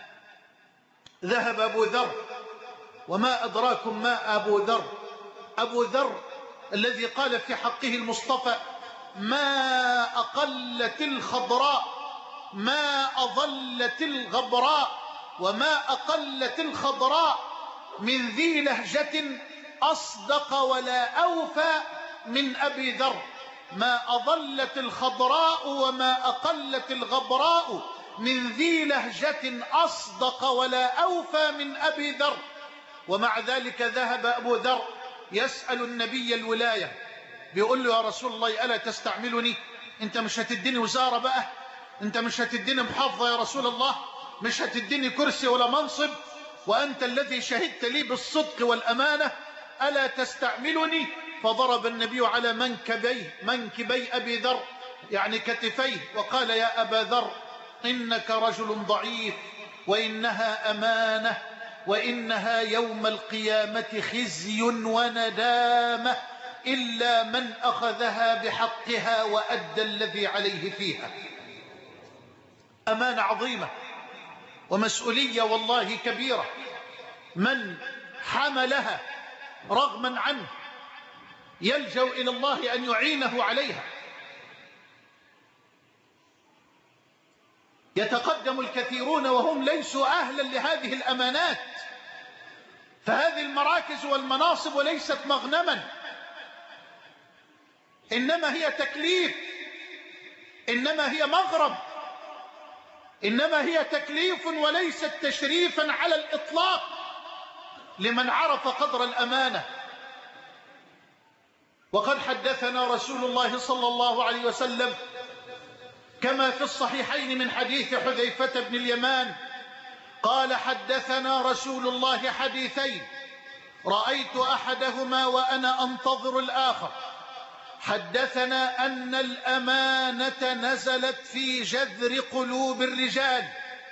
ذهب أبو ذر، وما أدراكم ما أبو ذر، أبو ذر الذي قال في حقه المصطفى: ما أقلت الخضراء، ما أظلت الغبراء، وما أقلت الخضراء من ذي لهجة أصدق ولا أوفى من أبي ذر. ما أظلت الخضراء وما أقلت الغبراء من ذي لهجة أصدق ولا أوفى من أبي ذر. ومع ذلك ذهب أبو ذر يسأل النبي الولاية، بيقول له: يا رسول الله ألا تستعملني؟ أنت مش هتديني وزارة بقى؟ أنت مش هتديني محافظة يا رسول الله؟ مش هتديني كرسي ولا منصب؟ وأنت الذي شهدت لي بالصدق والأمانة، ألا تستعملني؟ فضرب النبي على منكبي أبي ذر، يعني كتفيه، وقال: يا أبا ذر، إنك رجل ضعيف، وإنها أمانة، وإنها يوم القيامة خزي وندامة، إلا من أخذها بحقها وأدى الذي عليه فيها. أمانة عظيمة ومسؤولية والله كبيرة، من حملها رغما عنه يلجأ إلى الله أن يعينه عليها. يتقدم الكثيرون وهم ليسوا أهلا لهذه الأمانات، فهذه المراكز والمناصب وليست مغنما، إنما هي تكليف، إنما هي مغرم، إنما هي تكليف وليست تشريفا على الإطلاق لمن عرف قدر الأمانة. وقد حدثنا رسول الله صلى الله عليه وسلم كما في الصحيحين من حديث حذيفة بن اليمان قال: حدثنا رسول الله حديثين رأيت أحدهما وأنا أنتظر الآخر. حدثنا أن الأمانة نزلت في جذر قلوب الرجال،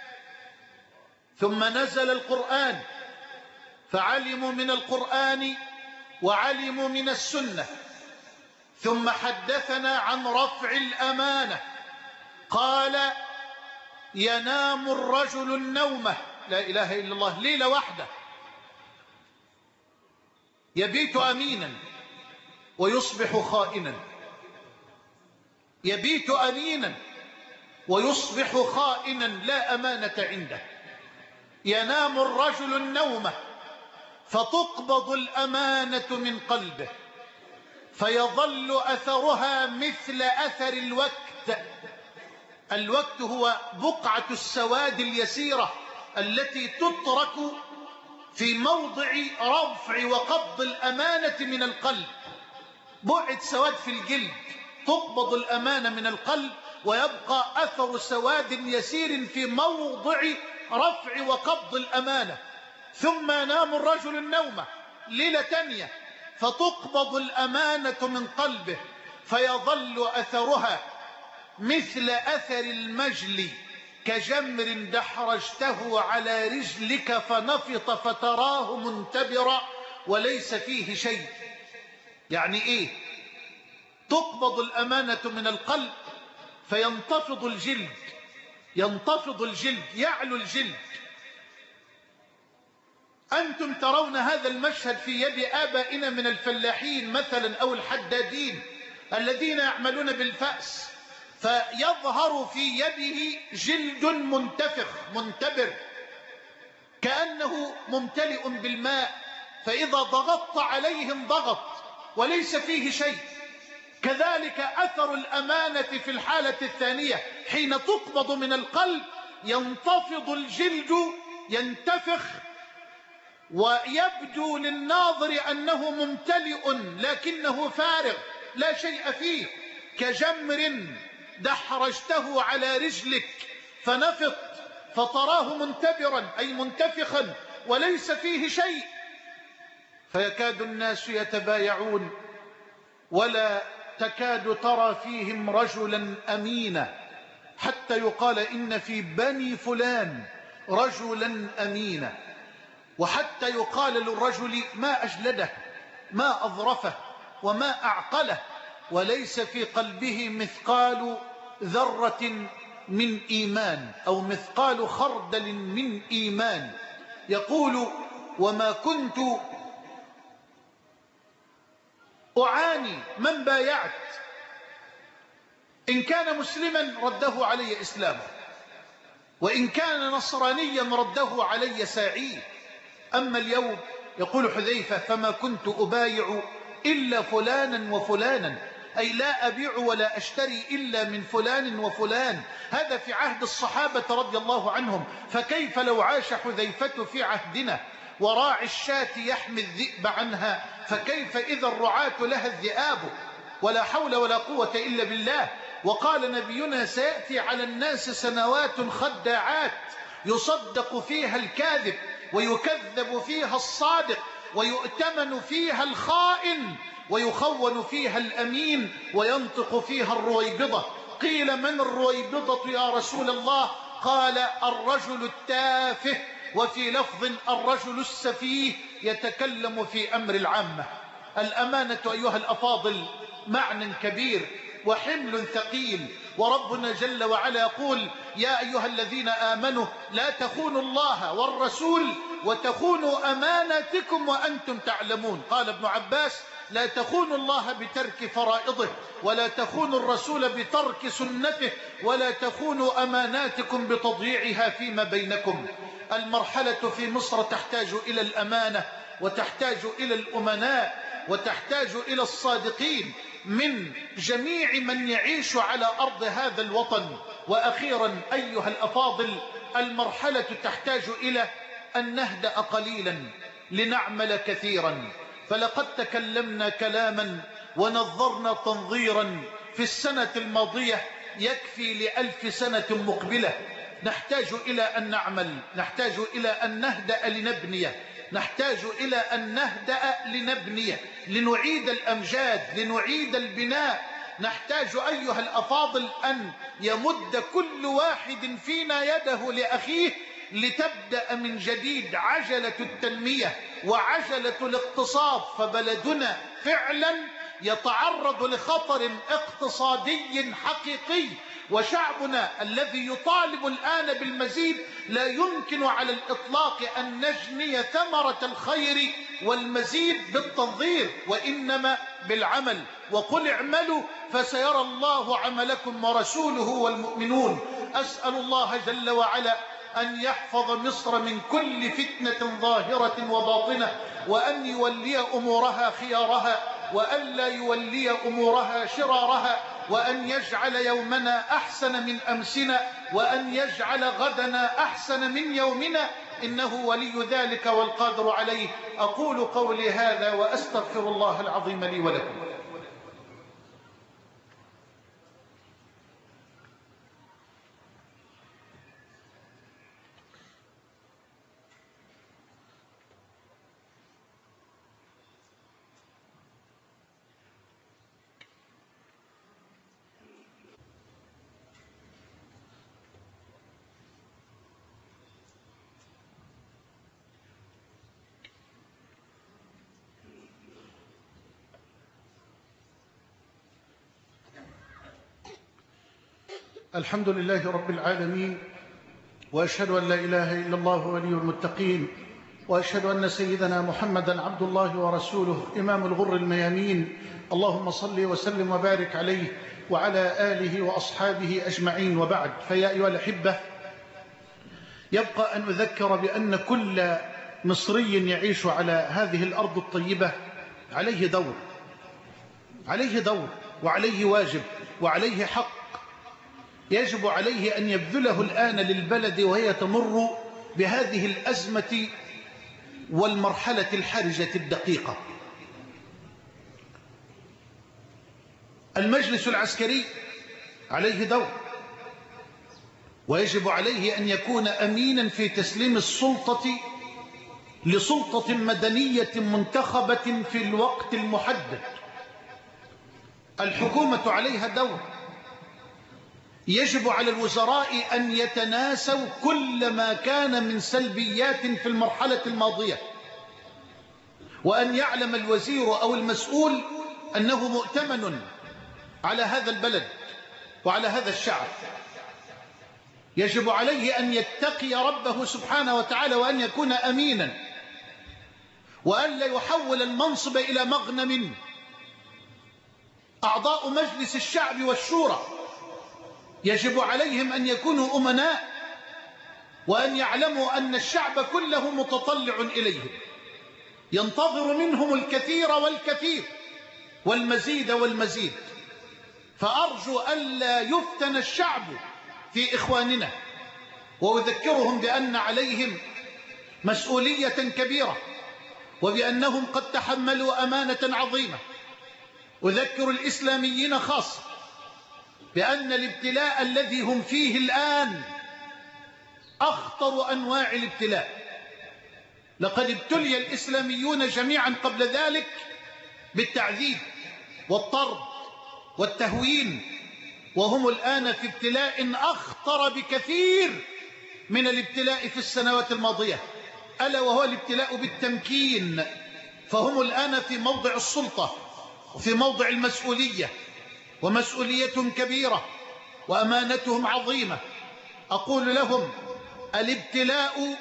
ثم نزل القرآن فعلموا من القرآن وعلموا من السنة، ثم حدثنا عن رفع الأمانة. قال: ينام الرجل النومة، لا إله إلا الله، ليلة واحدة، يبيت أمينا ويصبح خائنا، يبيت أمينا ويصبح خائنا، لا أمانة عنده. ينام الرجل النومة فتقبض الأمانة من قلبه، فيظل أثرها مثل أثر الوقت. الوقت هو بقعة السواد اليسيرة التي تترك في موضع رفع وقبض الأمانة من القلب. بقعة سواد في الجلد، تقبض الأمانة من القلب ويبقى أثر سواد يسير في موضع رفع وقبض الأمانة. ثم ينام الرجل النومة ليلة تانية فتقبض الأمانة من قلبه فيظل أثرها مثل أثر المجل كجمر دحرجته على رجلك فنفط فتراه منتبرا وليس فيه شيء. يعني إيه؟ تقبض الأمانة من القلب فينتفض الجلد، ينتفض الجلد، يعلو الجلد. أنتم ترون هذا المشهد في يد آبائنا من الفلاحين مثلا أو الحدادين الذين يعملون بالفأس، فيظهر في يده جلد منتفخ منتبر كأنه ممتلئ بالماء، فإذا ضغطت عليه انضغط وليس فيه شيء. كذلك أثر الأمانة في الحالة الثانية حين تقبض من القلب ينتفض الجلد، ينتفخ ويبدو للناظر أنه ممتلئ لكنه فارغ لا شيء فيه، كجمر دحرجته على رجلك فنفط فتراه منتبرا أي منتفخا وليس فيه شيء. فيكاد الناس يتبايعون ولا تكاد ترى فيهم رجلا أمينا، حتى يقال إن في بني فلان رجلا أمينا، وحتى يقال للرجل ما أجلده ما أظرفه وما أعقله، وليس في قلبه مثقال ذرة من إيمان أو مثقال خردل من إيمان. يقول وما كنت أعاني من بايعت، إن كان مسلما رده علي إسلامه، وإن كان نصرانيا رده علي ساعيه. أما اليوم يقول حذيفة فما كنت أبايع إلا فلانا وفلانا، أي لا أبيع ولا أشتري إلا من فلان وفلان. هذا في عهد الصحابة رضي الله عنهم، فكيف لو عاش حذيفة في عهدنا وراعي الشاة يحمي الذئب عنها، فكيف إذا الرعاة لها الذئاب؟ ولا حول ولا قوة إلا بالله. وقال نبينا سيأتي على الناس سنوات خداعات يصدق فيها الكاذب ويكذب فيها الصادق ويؤتمن فيها الخائن ويخون فيها الأمين وينطق فيها الرويبضة. قيل من الرويبضة يا رسول الله؟ قال الرجل التافه، وفي لفظ الرجل السفيه يتكلم في أمر العامة. الأمانة أيها الأفاضل معنى كبير وحمل ثقيل، وربنا جل وعلا يقول يا أيها الذين آمنوا لا تخونوا الله والرسول وتخونوا أماناتكم وأنتم تعلمون. قال ابن عباس لا تخونوا الله بترك فرائضه، ولا تخونوا الرسول بترك سنته، ولا تخونوا أماناتكم بتضييعها فيما بينكم. المرحلة في مصر تحتاج إلى الأمانة، وتحتاج إلى الأمناء، وتحتاج إلى الصادقين من جميع من يعيش على أرض هذا الوطن. وأخيرا أيها الأفاضل، المرحلة تحتاج إلى أن نهدأ قليلا لنعمل كثيرا، فلقد تكلمنا كلاما ونظرنا تنظيرا في السنة الماضية يكفي ل1000 سنة مقبلة. نحتاج إلى أن نعمل، نحتاج إلى أن نهدأ لنبني، نحتاج إلى أن نهدأ لنبني، لنعيد الأمجاد، لنعيد البناء. نحتاج أيها الأفاضل أن يمد كل واحد فينا يده لأخيه لتبدأ من جديد عجلة التنمية وعجلة الاقتصاد، فبلدنا فعلا يتعرض لخطر اقتصادي حقيقي، وشعبنا الذي يطالب الآن بالمزيد لا يمكن على الإطلاق أن نجني ثمرة الخير والمزيد بالتنظير، وإنما بالعمل. وقل اعملوا فسيرى الله عملكم ورسوله والمؤمنون. أسأل الله جل وعلا أن يحفظ مصر من كل فتنة ظاهرة وباطنة، وأن يولي أمورها خيارها، وأن لا يولي أمورها شرارها، وأن يجعل يومنا أحسن من أمسنا، وأن يجعل غدنا أحسن من يومنا، إنه ولي ذلك والقادر عليه. أقول قولي هذا وأستغفر الله العظيم لي ولكم. الحمد لله رب العالمين، وأشهد أن لا إله إلا الله ولي المتقين، وأشهد أن سيدنا محمدا عبد الله ورسوله إمام الغر الميامين. اللهم صل وسلم وبارك عليه وعلى آله وأصحابه أجمعين، وبعد. فيا أيها الأحبة، يبقى أن أذكر بأن كل مصري يعيش على هذه الأرض الطيبة عليه دور وعليه واجب وعليه حق يجب عليه أن يبذله الآن للبلد وهي تمر بهذه الأزمة والمرحلة الحرجة الدقيقة. المجلس العسكري عليه دور، ويجب عليه أن يكون أمينا في تسليم السلطة لسلطة مدنية منتخبة في الوقت المحدد. الحكومة عليها دور، يجب على الوزراء أن يتناسوا كل ما كان من سلبيات في المرحلة الماضية، وأن يعلم الوزير أو المسؤول أنه مؤتمن على هذا البلد وعلى هذا الشعب. يجب عليه أن يتقي ربه سبحانه وتعالى، وأن يكون أمينا، وأن لا يحول المنصب إلى مغنم. أعضاء مجلس الشعب والشورى يجب عليهم أن يكونوا أمناء، وأن يعلموا أن الشعب كله متطلع إليهم، ينتظر منهم الكثير والكثير والمزيد والمزيد. فأرجو ألا يفتن الشعب في إخواننا، وأذكرهم بأن عليهم مسؤولية كبيرة، وبأنهم قد تحملوا أمانة عظيمة. أذكر الإسلاميين خاصة بأن الابتلاء الذي هم فيه الآن أخطر أنواع الابتلاء. لقد ابتلي الإسلاميون جميعا قبل ذلك بالتعذيب والطرد والتهوين، وهم الآن في ابتلاء أخطر بكثير من الابتلاء في السنوات الماضية، ألا وهو الابتلاء بالتمكين. فهم الآن في موضع السلطة وفي موضع المسؤولية، ومسؤوليتهم كبيرة وأمانتهم عظيمة. أقول لهم: الابتلاء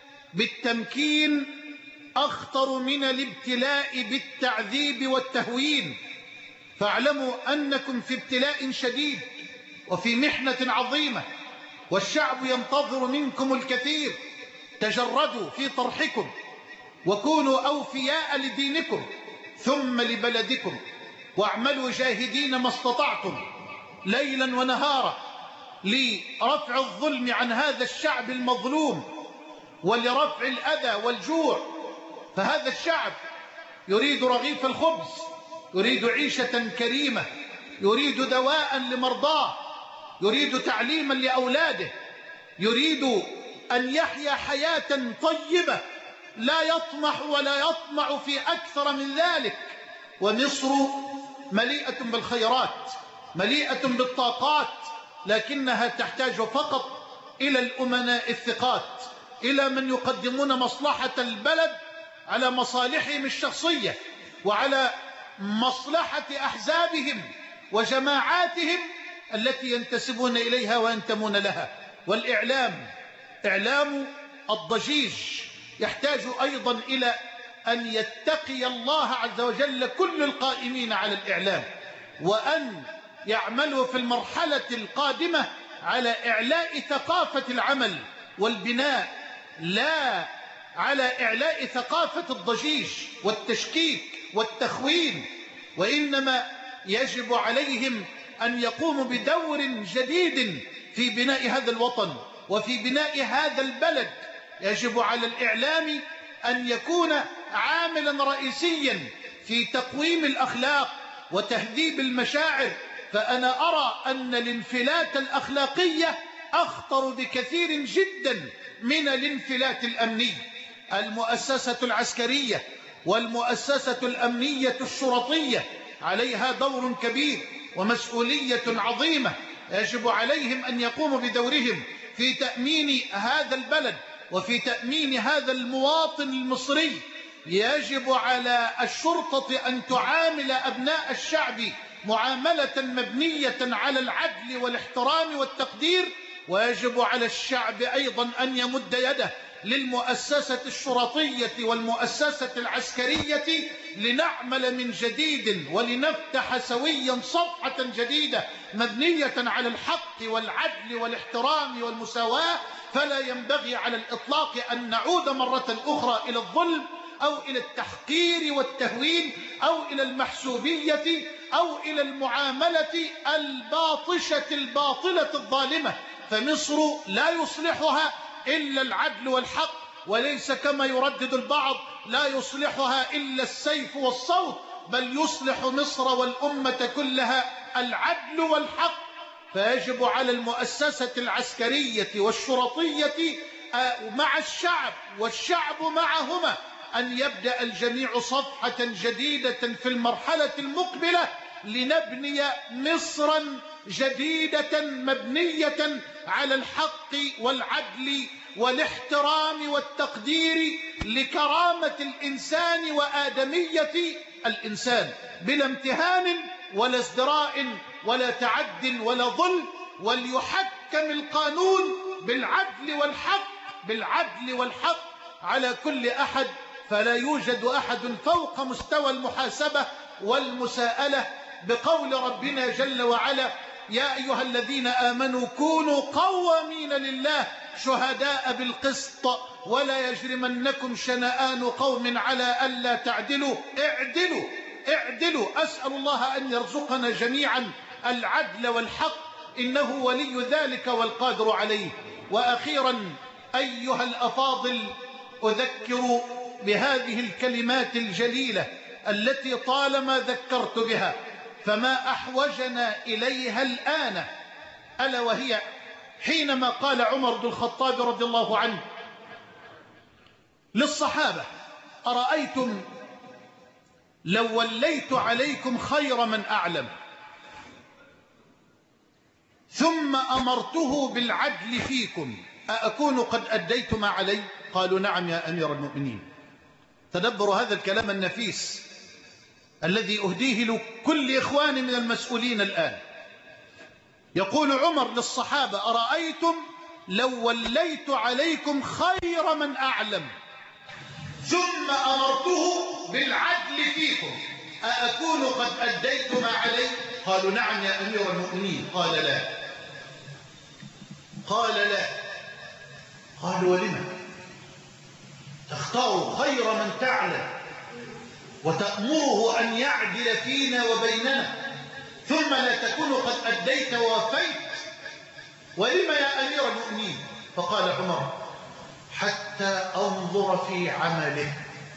بالتمكين أخطر من الابتلاء بالتعذيب والتهوين. فاعلموا أنكم في ابتلاء شديد وفي محنة عظيمة، والشعب ينتظر منكم الكثير. تجردوا في طرحكم، وكونوا أوفياء لدينكم ثم لبلدكم، واعملوا جاهدين ما استطعتم ليلا ونهارا لرفع الظلم عن هذا الشعب المظلوم، ولرفع الأذى والجوع. فهذا الشعب يريد رغيف الخبز، يريد عيشة كريمة، يريد دواء لمرضاه، يريد تعليما لأولاده، يريد أن يحيا حياة طيبة، لا يطمح ولا يطمع في أكثر من ذلك. ومصر مليئة بالخيرات، مليئة بالطاقات، لكنها تحتاج فقط إلى الأمناء الثقات، إلى من يقدمون مصلحة البلد على مصالحهم الشخصية وعلى مصلحة أحزابهم وجماعاتهم التي ينتسبون إليها وينتمون لها. والإعلام، إعلام الضجيج، يحتاج أيضا إلى أن يتقي الله عز وجل كل القائمين على الإعلام، وأن يعملوا في المرحلة القادمة على إعلاء ثقافة العمل والبناء، لا على إعلاء ثقافة الضجيج والتشكيك والتخوين. وإنما يجب عليهم أن يقوموا بدور جديد في بناء هذا الوطن وفي بناء هذا البلد. يجب على الإعلام أن يكون عاملا رئيسيا في تقويم الأخلاق وتهذيب المشاعر. فأنا أرى أن الانفلات الأخلاقية أخطر بكثير جدا من الانفلات الأمني. المؤسسة العسكرية والمؤسسة الأمنية الشرطية عليها دور كبير ومسؤولية عظيمة، يجب عليهم أن يقوموا بدورهم في تأمين هذا البلد وفي تأمين هذا المواطن المصري يجب على الشرطة أن تعامل أبناء الشعب معاملة مبنية على العدل والاحترام والتقدير، ويجب على الشعب أيضا أن يمد يده للمؤسسة الشرطية والمؤسسة العسكرية لنعمل من جديد ولنفتح سويا صفحة جديدة مبنية على الحق والعدل والاحترام والمساواة. فلا ينبغي على الإطلاق أن نعود مرة أخرى إلى الظلم أو إلى التحقير والتهوين أو إلى المحسوبية أو إلى المعاملة الباطشة الباطلة الظالمة. فمصر لا يصلحها إلا العدل والحق، وليس كما يردد البعض لا يصلحها إلا السيف والصوت، بل يصلح مصر والأمة كلها العدل والحق. فيجب على المؤسسة العسكرية والشرطية مع الشعب والشعب معهما أن يبدأ الجميع صفحة جديدة في المرحلة المقبلة لنبني مصرا جديدة مبنية على الحق والعدل والاحترام والتقدير لكرامة الإنسان وآدمية الإنسان، بلا امتهان ولا ازدراء ولا تعد ولا ظلم. وليحكم القانون بالعدل والحق على كل أحد، فلا يوجد أحد فوق مستوى المحاسبة والمساءلة، بقول ربنا جل وعلا: يا أيها الذين آمنوا كونوا قوامين لله شهداء بالقسط ولا يجرمنكم شنآن قوم على ألا تعدلوا اعدلوا. أسأل الله أن يرزقنا جميعا العدل والحق، إنه ولي ذلك والقادر عليه. وأخيرا أيها الأفاضل، أذكر بهذه الكلمات الجليلة التي طالما ذكرت بها، فما أحوجنا إليها الآن، ألا وهي حينما قال عمر بن الخطاب رضي الله عنه للصحابة: أرأيتم لو وليت عليكم خير من أعلم ثم أمرته بالعدل فيكم أأكون قد أديت ما علي؟ قالوا: نعم يا أمير المؤمنين. تدبروا هذا الكلام النفيس الذي أهديه لكل إخوان من المسؤولين الآن. يقول عمر للصحابة: أرأيتم لو وليت عليكم خير من أعلم ثم أمرته بالعدل فيكم أأكون قد أديت ما علي؟ قالوا: نعم يا أمير المؤمنين. قال: لا. قالوا: ولم تختار خير من تعلم وتأمره أن يعدل فينا وبيننا ثم لا تكون قد أديت ووفيت؟ ولم يا أمير المؤمنين؟ فقال عمر: حتى أنظر في عمله.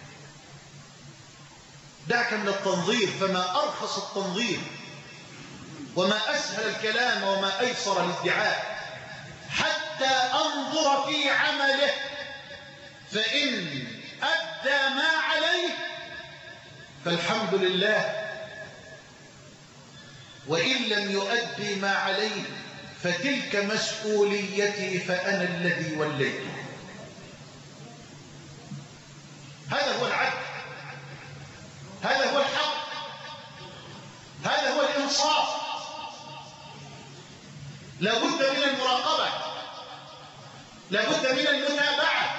دعك من التنظير، فما أرخص التنظير وما أسهل الكلام وما أيسر الادعاء. حتى أنظر في عمله، فإن أدى ما عليه فالحمد لله، وإن لم يؤدي ما عليه فتلك مسؤوليتي فأنا الذي وليته. هذا هو العدل، هذا هو الحق، هذا هو الإنصاف. لا بد من المراقبة، لا بد من المتابعة،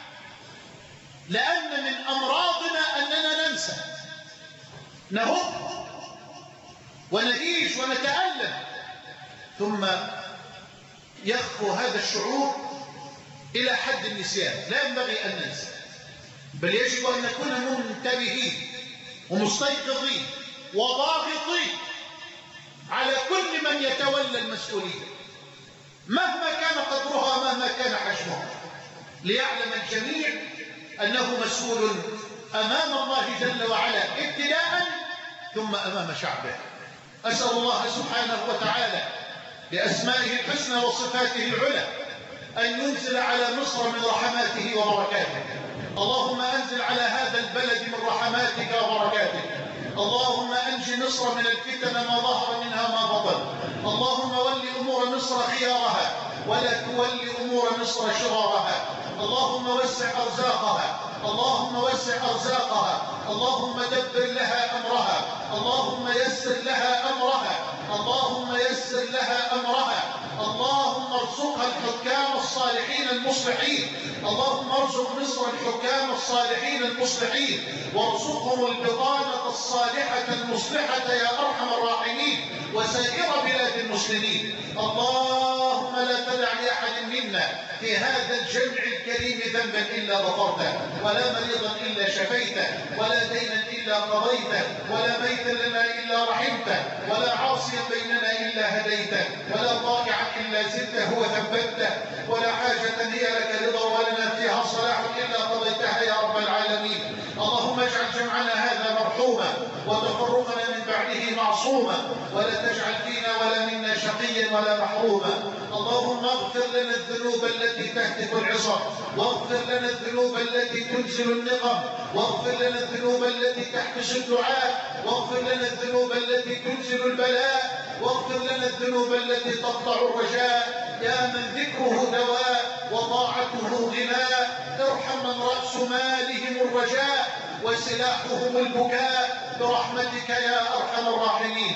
لأن من أمراضنا أننا ننسى، نهم ونعيش ونتألم، ثم يخفو هذا الشعور إلى حد النسيان. لا ينبغي أن ننسى، بل يجب أن نكون منتبهين ومستيقظين وضاغطين على كل من يتولى المسؤولية مهما كان قدرها ومهما كان حجمها، ليعلم الجميع أنه مسؤول أمام الله جل وعلا ابتداء ثم أمام شعبه. أسأل الله سبحانه وتعالى بأسمائه الحسنى وصفاته العلى أن ينزل على مصر من رحماته وبركاته. اللهم أنزل على هذا البلد من رحماتك وبركاتك. اللهم أنج مصر من الفتن ما ظهر منها ما بطن. اللهم ول أمور مصر خيارها ولا تول أمور مصر شرارها. اللهم وسع أرزاقها اللهم وسع أرزاقها، اللهم دبر لها أمرها، اللهم يسر لها أمرها، اللهم يسر لها أمرها، اللهم ارزقها الحكام الصالحين المصلحين، اللهم ارزق مصر الحكام الصالحين المصلحين، وارزقهم البطانة الصالحة المصلحة يا أرحم الراحمين، وسائر بلاد المسلمين. اللهم لا تدع لأحد منا في هذا الجمع الكريم ذنبا إلا غفرته، ولا مريضا إلا شفيته، ولا دينا إلا قضيته، ولا ميتا لنا إلا رحمته، ولا عاصيا بيننا إلا هديته، ولا طائعا إلا زدته وثبته، ولا حاجة هي لك رضا ولنا فيها صلاح إلا قضيتها يا رب العالمين. اللهم اجعل جمعنا هذا مرحوما، وتفرقنا من بعده معصوما، ولا تجعل فينا ولا منا شقيا ولا محروما. اللهم اغفر لنا الذنوب التي تهتك العصر، واغفر لنا الذنوب التي تنزل النقم، واغفر لنا الذنوب التي تحبس الدعاء، واغفر لنا الذنوب التي تنزل البلاء، واغفر لنا الذنوب التي تقطع الرجاء. يا من ذكره دواء وطاعته غناء، ارحم من رأس مالهم الرجاء وسلاحهم البكاء برحمتك يا أرحم الراحمين.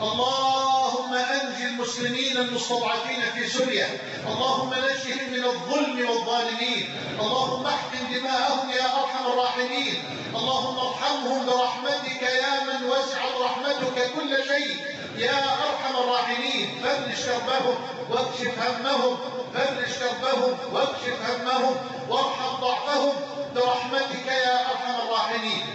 اللهم أنج المسلمين المستضعفين في سوريا، اللهم نجهم من الظلم والظالمين، اللهم احقن دماءهم يا أرحم الراحمين، اللهم ارحمهم برحمتك يا من وسعت رحمتك كل شيء يا أرحم الراحمين. فرج كربهم واكشف همهم، فرج كربهم واكشف همهم، وارحم ضعفهم برحمتك يا أرحم الراحمين.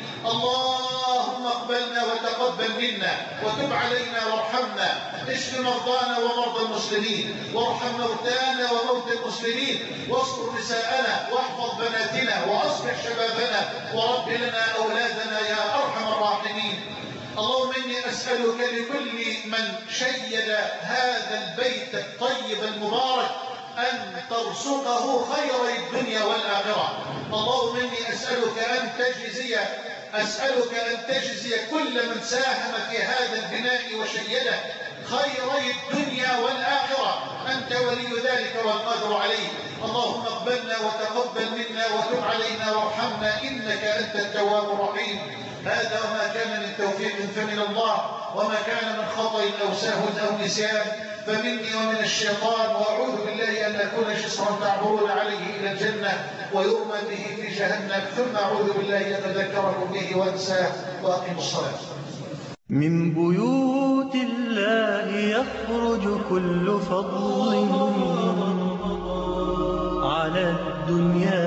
اللهم اقبلنا وتقبل منا، وتب علينا وارحمنا، اشف مرضانا ومرضى المسلمين، وارحم موتانا وموتى المسلمين، واستر نساءنا، واحفظ بناتنا، واصلح شبابنا، ورب لنا أولادنا يا أرحم الراحمين. اللهم إني أسألك لكل من شيد هذا البيت الطيب المبارك أن ترزقه خير الدنيا والآخرة. اللهم إني أسألك أن تجزي كل من ساهم في هذا البناء وشيده خيري الدنيا والآخرة، أنت ولي ذلك والقادر عليه. اللهم اقبلنا وتقبل منا وتب علينا وارحمنا، إنك أنت التواب الرحيم. هذا وما كان من توفيق فمن الله، وما كان من خطأ أو سهو أو نسيان فمني ومن الشيطان، وأعوذ بالله أن أكون جسرا تعبرون عليه إلى الجنة ويرمى به في جهنم، ثم أعوذ بالله أن أذكركم به وأنساه، وأقيم الصلاة. من بيوت الله يخرج كل فضل على الدنيا